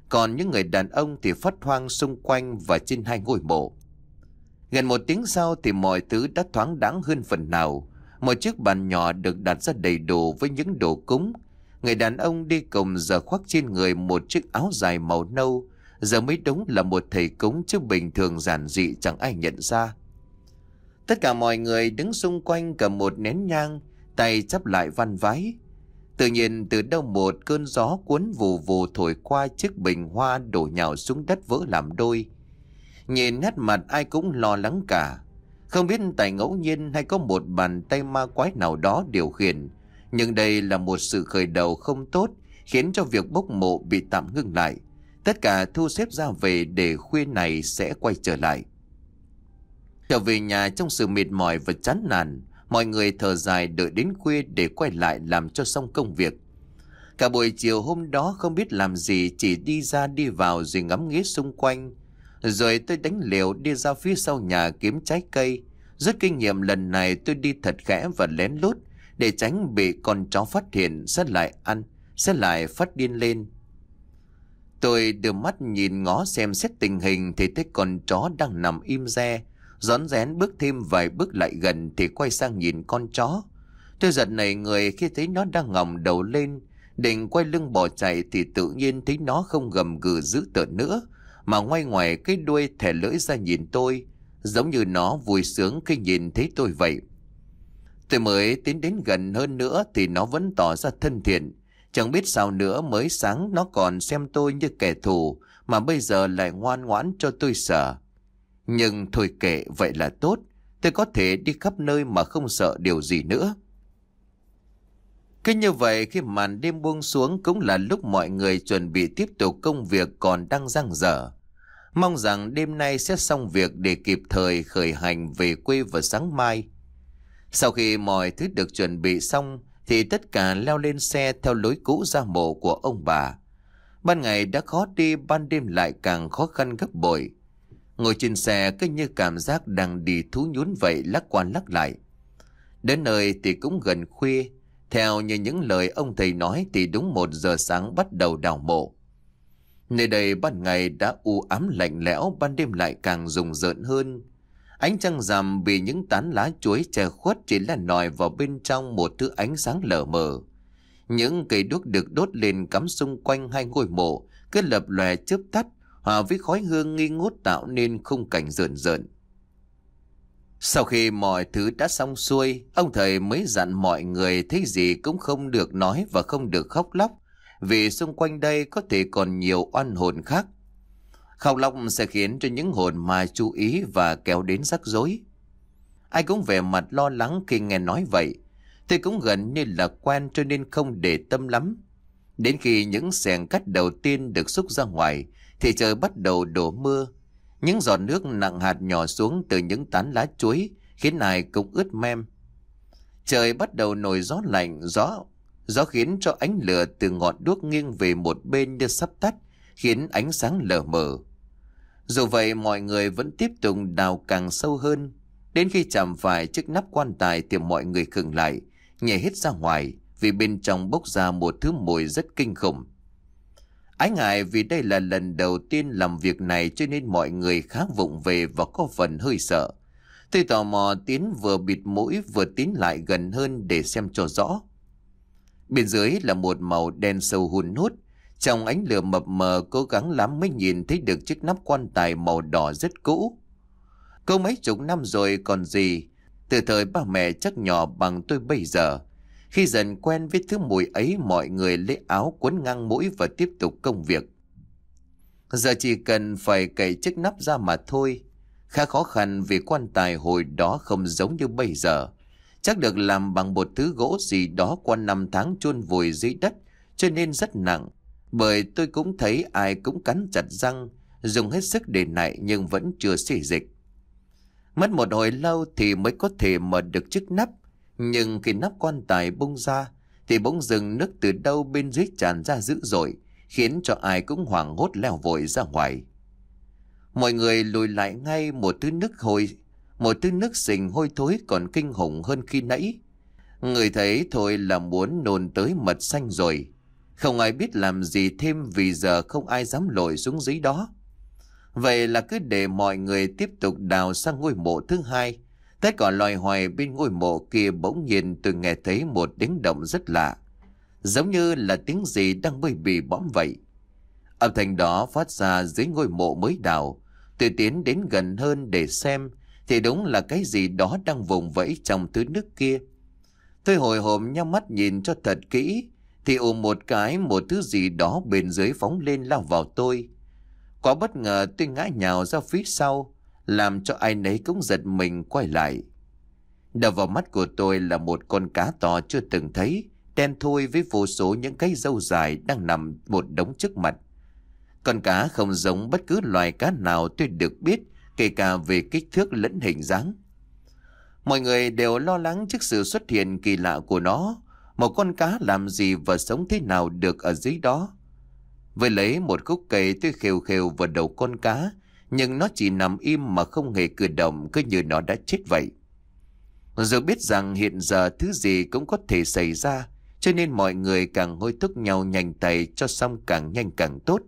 còn những người đàn ông thì phát hoang xung quanh và trên hai ngôi mộ. Gần một tiếng sau thì mọi thứ đã thoáng đãng hơn phần nào. Một chiếc bàn nhỏ được đặt ra đầy đủ với những đồ cúng. Người đàn ông đi cùng giờ khoác trên người một chiếc áo dài màu nâu, giờ mới đúng là một thầy cúng, chứ bình thường giản dị chẳng ai nhận ra. Tất cả mọi người đứng xung quanh cầm một nén nhang, tay chắp lại van vái. Tự nhiên từ đâu một cơn gió cuốn vù vù thổi qua, chiếc bình hoa đổ nhào xuống đất vỡ làm đôi. Nhìn nét mặt ai cũng lo lắng cả. Không biết tại ngẫu nhiên hay có một bàn tay ma quái nào đó điều khiển, nhưng đây là một sự khởi đầu không tốt, khiến cho việc bốc mộ bị tạm ngưng lại. Tất cả thu xếp ra về để khuya này sẽ quay trở lại. Trở về nhà trong sự mệt mỏi và chán nản, mọi người thở dài đợi đến khuya để quay lại làm cho xong công việc. Cả buổi chiều hôm đó không biết làm gì, chỉ đi ra đi vào rồi ngắm nghía xung quanh. Rồi tôi đánh liều đi ra phía sau nhà kiếm trái cây. Rút kinh nghiệm lần này tôi đi thật khẽ và lén lút, để tránh bị con chó phát hiện sẽ lại ăn, sẽ lại phát điên lên. Tôi đưa mắt nhìn ngó xem xét tình hình thì thấy con chó đang nằm im re. Rón rén bước thêm vài bước lại gần thì quay sang nhìn con chó. Tôi giật nảy người khi thấy nó đang ngẩng đầu lên, định quay lưng bỏ chạy thì tự nhiên thấy nó không gầm gừ dữ tợn nữa, mà ngoay ngoài cái đuôi thè lưỡi ra nhìn tôi, giống như nó vui sướng khi nhìn thấy tôi vậy. Tôi mới tiến đến gần hơn nữa thì nó vẫn tỏ ra thân thiện. Chẳng biết sao nữa, mới sáng nó còn xem tôi như kẻ thù, mà bây giờ lại ngoan ngoãn cho tôi sợ. Nhưng thôi kệ, vậy là tốt. Tôi có thể đi khắp nơi mà không sợ điều gì nữa. Cứ như vậy, khi màn đêm buông xuống cũng là lúc mọi người chuẩn bị tiếp tục công việc còn đang dang dở. Mong rằng đêm nay sẽ xong việc để kịp thời khởi hành về quê vào sáng mai. Sau khi mọi thứ được chuẩn bị xong thì tất cả leo lên xe theo lối cũ ra mộ của ông bà. Ban ngày đã khó đi, ban đêm lại càng khó khăn gấp bội. Ngồi trên xe cứ như cảm giác đang đi thú nhún vậy, lắc qua lắc lại. Đến nơi thì cũng gần khuya. Theo như những lời ông thầy nói thì đúng một giờ sáng bắt đầu đào mộ. Nơi đây ban ngày đã u ám lạnh lẽo, ban đêm lại càng rùng rợn hơn. Ánh trăng rằm bị những tán lá chuối che khuất chỉ là nòi vào bên trong một thứ ánh sáng lờ mờ. Những cây đuốc được đốt lên cắm xung quanh hai ngôi mộ cứ lập lòe chớp tắt, hòa với khói hương nghi ngút tạo nên khung cảnh rợn rợn. Sau khi mọi thứ đã xong xuôi, ông thầy mới dặn mọi người thấy gì cũng không được nói và không được khóc lóc, vì xung quanh đây có thể còn nhiều oan hồn khác. Khóc lóc sẽ khiến cho những hồn ma chú ý và kéo đến rắc rối. Ai cũng vẻ mặt lo lắng khi nghe nói vậy. Tôi cũng gần như là quen cho nên không để tâm lắm. Đến khi những xẻng cắt đầu tiên được xúc ra ngoài thì trời bắt đầu đổ mưa. Những giọt nước nặng hạt nhỏ xuống từ những tán lá chuối khiến ai cũng ướt mem. Trời bắt đầu nổi gió lạnh, gió gió khiến cho ánh lửa từ ngọn đuốc nghiêng về một bên như sắp tắt, khiến ánh sáng lờ mờ. Dù vậy mọi người vẫn tiếp tục đào càng sâu hơn. Đến khi chạm phải chiếc nắp quan tài thì mọi người khựng lại, nhảy hết ra ngoài vì bên trong bốc ra một thứ mùi rất kinh khủng. Ái ngại vì đây là lần đầu tiên làm việc này cho nên mọi người khá vụng về và có phần hơi sợ. Tôi tò mò tiến vừa bịt mũi vừa tiến lại gần hơn để xem cho rõ. Bên dưới là một màu đen sâu hun hút. Trong ánh lửa mập mờ cố gắng lắm mới nhìn thấy được chiếc nắp quan tài màu đỏ rất cũ. Có mấy chục năm rồi còn gì, từ thời ba mẹ chắc nhỏ bằng tôi bây giờ. Khi dần quen với thứ mùi ấy, mọi người lấy áo quấn ngang mũi và tiếp tục công việc. Giờ chỉ cần phải cậy chiếc nắp ra mà thôi. Khá khó khăn vì quan tài hồi đó không giống như bây giờ. Chắc được làm bằng một thứ gỗ gì đó qua năm tháng chôn vùi dưới đất cho nên rất nặng. Bởi tôi cũng thấy ai cũng cắn chặt răng, dùng hết sức để nạy nhưng vẫn chưa xỉ dịch. Mất một hồi lâu thì mới có thể mở được chiếc nắp. Nhưng khi nắp quan tài bung ra thì bỗng dưng nước từ đâu bên dưới tràn ra dữ dội, khiến cho ai cũng hoảng hốt leo vội ra ngoài. Mọi người lùi lại ngay, một thứ nước hôi, một thứ nước sình hôi thối còn kinh khủng hơn khi nãy. Người thấy thôi là muốn nôn tới mật xanh rồi. Không ai biết làm gì thêm vì giờ không ai dám lội xuống dưới đó. Vậy là cứ để mọi người tiếp tục đào sang ngôi mộ thứ hai. Tất cả loài hoài bên ngôi mộ kia bỗng nhiên tôi nghe thấy một tiếng động rất lạ. Giống như là tiếng gì đang bơi bì bõm vậy. Âm thanh đó phát ra dưới ngôi mộ mới đào. Tôi tiến đến gần hơn để xem, thì đúng là cái gì đó đang vùng vẫy trong thứ nước kia. Tôi hồi hộp nhắm mắt nhìn cho thật kỹ, thì ùm một cái một thứ gì đó bên dưới phóng lên lao vào tôi. Quá bất ngờ tôi ngã nhào ra phía sau, làm cho ai nấy cũng giật mình quay lại. Đập vào mắt của tôi là một con cá to chưa từng thấy, đen thui với vô số những cái râu dài đang nằm một đống trước mặt. Con cá không giống bất cứ loài cá nào tôi được biết, kể cả về kích thước lẫn hình dáng. Mọi người đều lo lắng trước sự xuất hiện kỳ lạ của nó. Một con cá làm gì và sống thế nào được ở dưới đó? Với lấy một khúc cây tôi khều khều vào đầu con cá, nhưng nó chỉ nằm im mà không hề cử động, cứ như nó đã chết vậy. Dù biết rằng hiện giờ thứ gì cũng có thể xảy ra, cho nên mọi người càng hối thúc nhau nhanh tay cho xong càng nhanh càng tốt.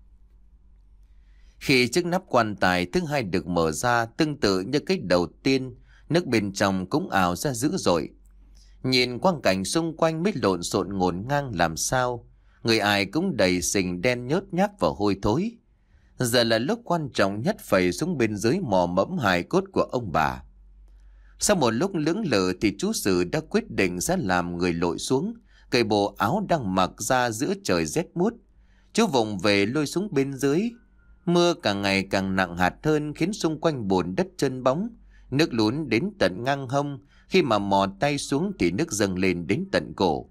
Khi chiếc nắp quan tài thứ hai được mở ra, tương tự như cái đầu tiên, nước bên trong cũng ào ra dữ dội. Nhìn quang cảnh xung quanh mới lộn xộn ngổn ngang làm sao, người ai cũng đầy sình đen nhớt nhác và hôi thối. Giờ là lúc quan trọng nhất phải xuống bên dưới mò mẫm hài cốt của ông bà. Sau một lúc lưỡng lự thì chú Sử đã quyết định sẽ làm người lội xuống, cởi bộ áo đang mặc ra giữa trời rét buốt. Chú vùng về lôi xuống bên dưới. Mưa càng ngày càng nặng hạt hơn khiến xung quanh bùn đất trơn bóng, nước lún đến tận ngang hông. Khi mà mò tay xuống thì nước dâng lên đến tận cổ.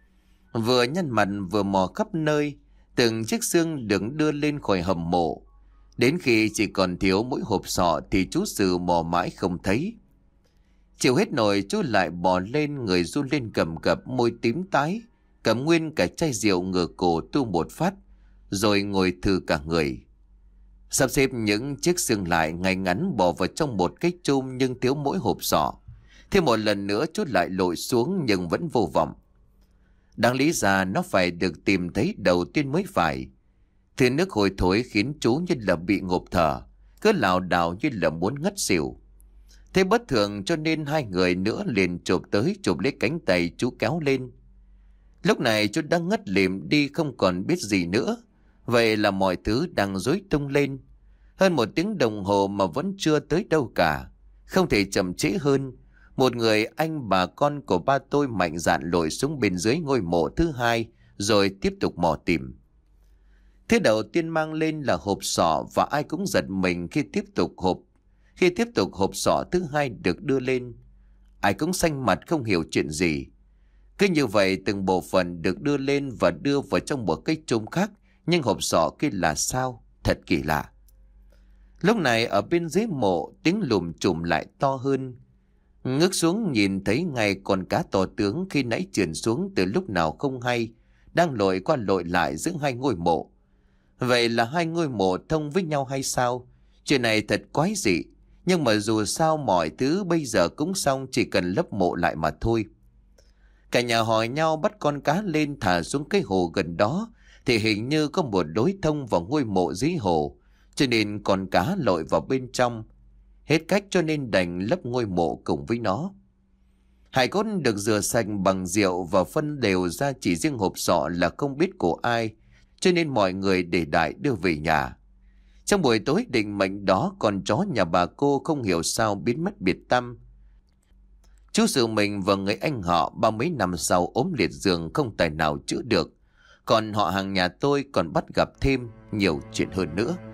Vừa nhăn mặt vừa mò khắp nơi, từng chiếc xương được đưa lên khỏi hầm mộ. Đến khi chỉ còn thiếu mỗi hộp sọ thì chú Sử mò mãi không thấy. Chịu hết nổi, chú lại bò lên, người run lên cầm cập, môi tím tái, cầm nguyên cả chai rượu ngửa cổ tu một phát, rồi ngồi thừ cả người. Sắp xếp những chiếc xương lại ngay ngắn bỏ vào trong một cái chum nhưng thiếu mỗi hộp sọ. Thêm một lần nữa chú lại lội xuống nhưng vẫn vô vọng. Đáng lý ra nó phải được tìm thấy đầu tiên mới phải. Thứ nước hôi thối khiến chú như là bị ngộp thở, cứ lảo đảo như là muốn ngất xỉu. Thế bất thường cho nên hai người nữa liền chộp tới chụp lấy cánh tay chú kéo lên. Lúc này chú đang ngất lịm đi không còn biết gì nữa. Vậy là mọi thứ đang rối tung lên. Hơn một tiếng đồng hồ mà vẫn chưa tới đâu cả. Không thể chậm trễ hơn. Một người anh bà con của ba tôi mạnh dạn lội xuống bên dưới ngôi mộ thứ hai rồi tiếp tục mò tìm. Thế đầu tiên mang lên là hộp sọ và ai cũng giật mình khi tiếp tục hộp. Khi tiếp tục hộp sọ thứ hai được đưa lên, ai cũng xanh mặt không hiểu chuyện gì. Cứ như vậy từng bộ phận được đưa lên và đưa vào trong một cái chum khác, nhưng hộp sọ kia là sao? Thật kỳ lạ. Lúc này ở bên dưới mộ tiếng lùm chùm lại to hơn. Ngước xuống nhìn thấy ngay con cá to tướng khi nãy trườn xuống từ lúc nào không hay, đang lội qua lội lại giữa hai ngôi mộ. Vậy là hai ngôi mộ thông với nhau hay sao? Chuyện này thật quái dị. Nhưng mà dù sao mọi thứ bây giờ cũng xong, chỉ cần lấp mộ lại mà thôi. Cả nhà hỏi nhau bắt con cá lên thả xuống cái hồ gần đó, thì hình như có một lối thông vào ngôi mộ dưới hồ, cho nên con cá lội vào bên trong. Hết cách cho nên đành lấp ngôi mộ cùng với nó. Hài cốt được rửa sạch bằng rượu và phân đều ra, chỉ riêng hộp sọ là không biết của ai, cho nên mọi người để đại đưa về nhà. Trong buổi tối định mệnh đó, con chó nhà bà cô không hiểu sao biến mất biệt tăm. Chú Sử mình và người anh họ ba mấy năm sau ốm liệt giường không tài nào chữa được. Còn họ hàng nhà tôi còn bắt gặp thêm nhiều chuyện hơn nữa.